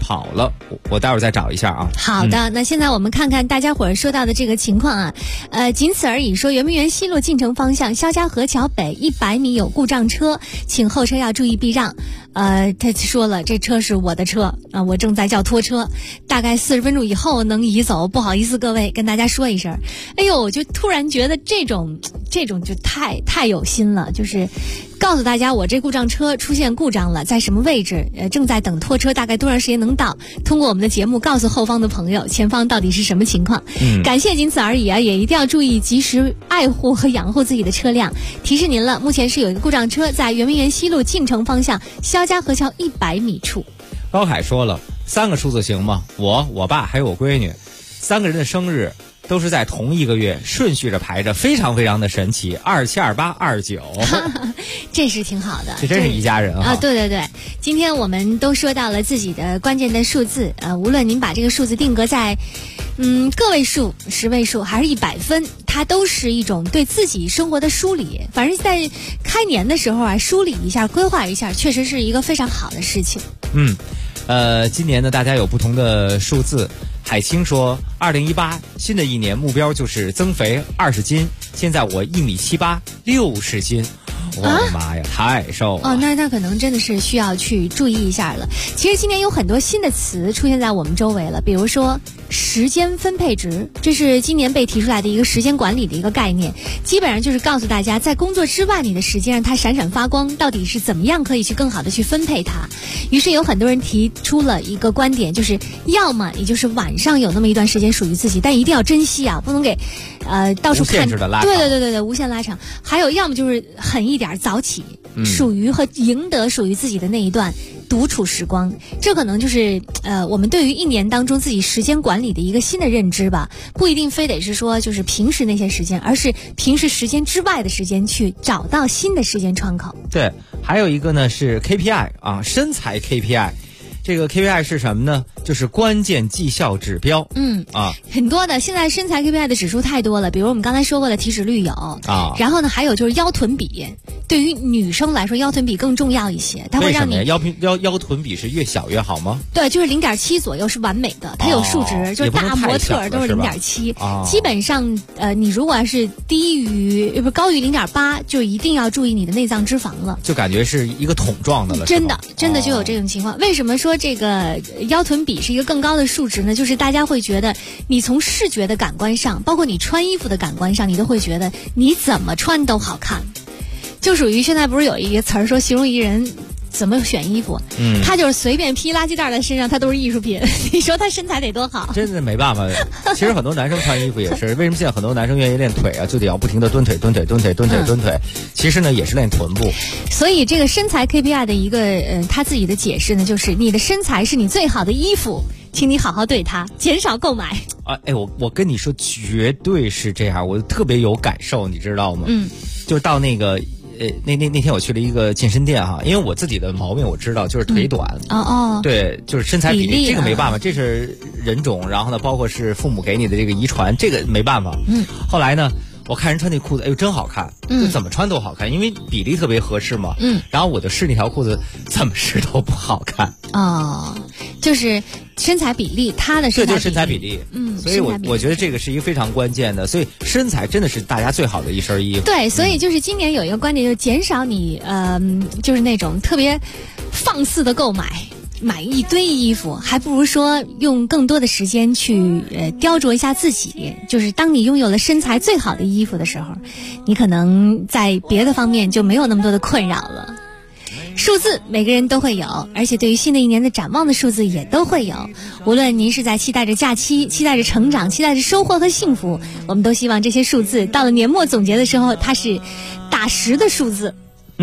跑了，我待会儿再找一下啊。 好的，那现在我们看看大家伙儿说到的这个情况啊，仅此而已。说圆明园西路进城方向肖家河桥北100米有故障车，请后车要注意避让。他说了，这车是我的车啊，我正在叫拖车，大概40分钟以后能移走，不好意思各位跟大家说一声。哎呦，我就突然觉得这种就太有心了，就是告诉大家我这故障车出现故障了，在什么位置，正在等拖车，大概多长时间能到，通过我们的节目告诉后方的朋友前方到底是什么情况。感谢仅此而已啊，也一定要注意及时爱护和养护自己的车辆。提示您了，目前是有一个故障车在圆明园西路进城方向肖家河桥100米处。 高海说了，3个数字行吗？我爸还有我闺女，3个人的生日都是在同一个月，顺序着排着，非常非常的神奇。27、28、29， 这是挺好的， 这真是一家人啊！ 对对对，今天我们都说到了自己的关键的数字，无论您把这个数字定格在个位数、10位数还是100分，它都是一种对自己生活的梳理。反正在开年的时候啊，梳理一下、规划一下，确实是一个非常好的事情。 今年呢，大家有不同的数字。海清说，2018新的一年目标就是增肥20斤，现在我1.78米，60斤。我的妈呀，太瘦了！ 那可能真的是需要去注意一下了。其实今年有很多新的词出现在我们周围了，比如说时间分配值，这是今年被提出来的一个时间管理的一个概念，基本上就是告诉大家，在工作之外，你的时间让它闪闪发光，到底是怎么样可以去更好的去分配它。于是有很多人提出了一个观点，就是要么也就是晚上有那么一段时间属于自己，但一定要珍惜啊，不能给到处看， 无限制的拉长， 对，无限拉长。还有要么就是狠一点早起，属于和赢得属于自己的那一段独处时光。这可能就是我们对于一年当中自己时间管理的一个新的认知吧，不一定非得是说就是平时那些时间，而是平时时间之外的时间去找到新的时间窗口。 对，还有一个呢是 KPI 啊，身材 KPI。这个 KPI 是什么呢？就是关键绩效指标。很多的现在身材 KPI 的指数太多了，比如我们刚才说过的体脂率有啊，然后呢还有就是腰臀比，对于女生来说腰臀比更重要一些，它会让你腰臀比是越小越好吗？ 对，就是0.7左右是完美的，它有数值，就是大模特都是0.7，基本上你如果是高于0.8，就一定要注意你的内脏脂肪了， 就感觉是一个桶状的了。 真的就有这种情况。为什么说这个腰臀比是一个更高的数值呢？就是大家会觉得你从视觉的感官上，包括你穿衣服的感官上，你都会觉得你怎么穿都好看。就属于现在不是有一个词儿说形容一人怎么选衣服，他就是随便披垃圾袋在身上，他都是艺术品。你说他身材得多好？ 真的没办法。其实很多男生穿衣服也是，为什么现在很多男生愿意练腿啊，就得要不停的蹲腿。其实呢也是练臀部。 所以这个身材 KPI 的一个他自己的解释呢，就是你的身材是你最好的衣服，请你好好对它，减少购买。 我跟你说，绝对是这样，我特别有感受，你知道吗？就到那个。那天我去了一个健身店哈，因为我自己的毛病我知道，就是腿短。对，就是身材比例这个没办法，这是人种，然后呢，包括是父母给你的这个遗传，这个没办法。后来呢，我看人穿那裤子，哎呦真好看，就怎么穿都好看，因为比例特别合适嘛。然后我就试那条裤子，怎么试都不好看。 就是身材比例，它的这就是身材比例。所以我觉得这个是一个非常关键的，所以身材真的是大家最好的一身衣服。 对，所以就是今年有一个观点，就是减少你就是那种特别放肆的购买一堆衣服，还不如说用更多的时间去雕琢一下自己。就是当你拥有了身材最好的衣服的时候，你可能在别的方面就没有那么多的困扰了。数字每个人都会有，而且对于新的一年的展望的数字也都会有。无论您是在期待着假期，期待着成长，期待着收获和幸福，我们都希望这些数字到了年末总结的时候，它是打10的数字。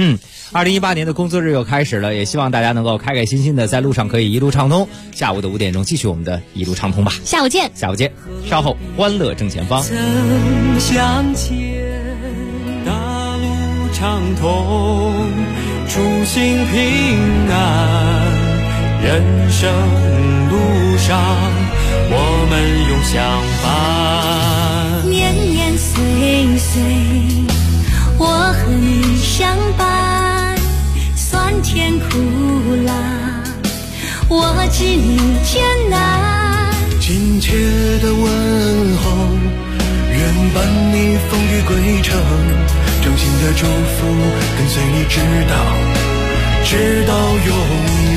2018年的工作日又开始了，也希望大家能够开开心心的在路上可以一路畅通。下午的5点钟继续我们的一路畅通吧。 下午见。 稍后欢乐正前方。 曾向前，大路畅通，初心平安，人生路上我们永相伴。年年岁岁，我和你相伴，酸甜苦辣我知你艰难。 亲切的问候，愿伴你风雨归程，衷心的祝福跟随你直到永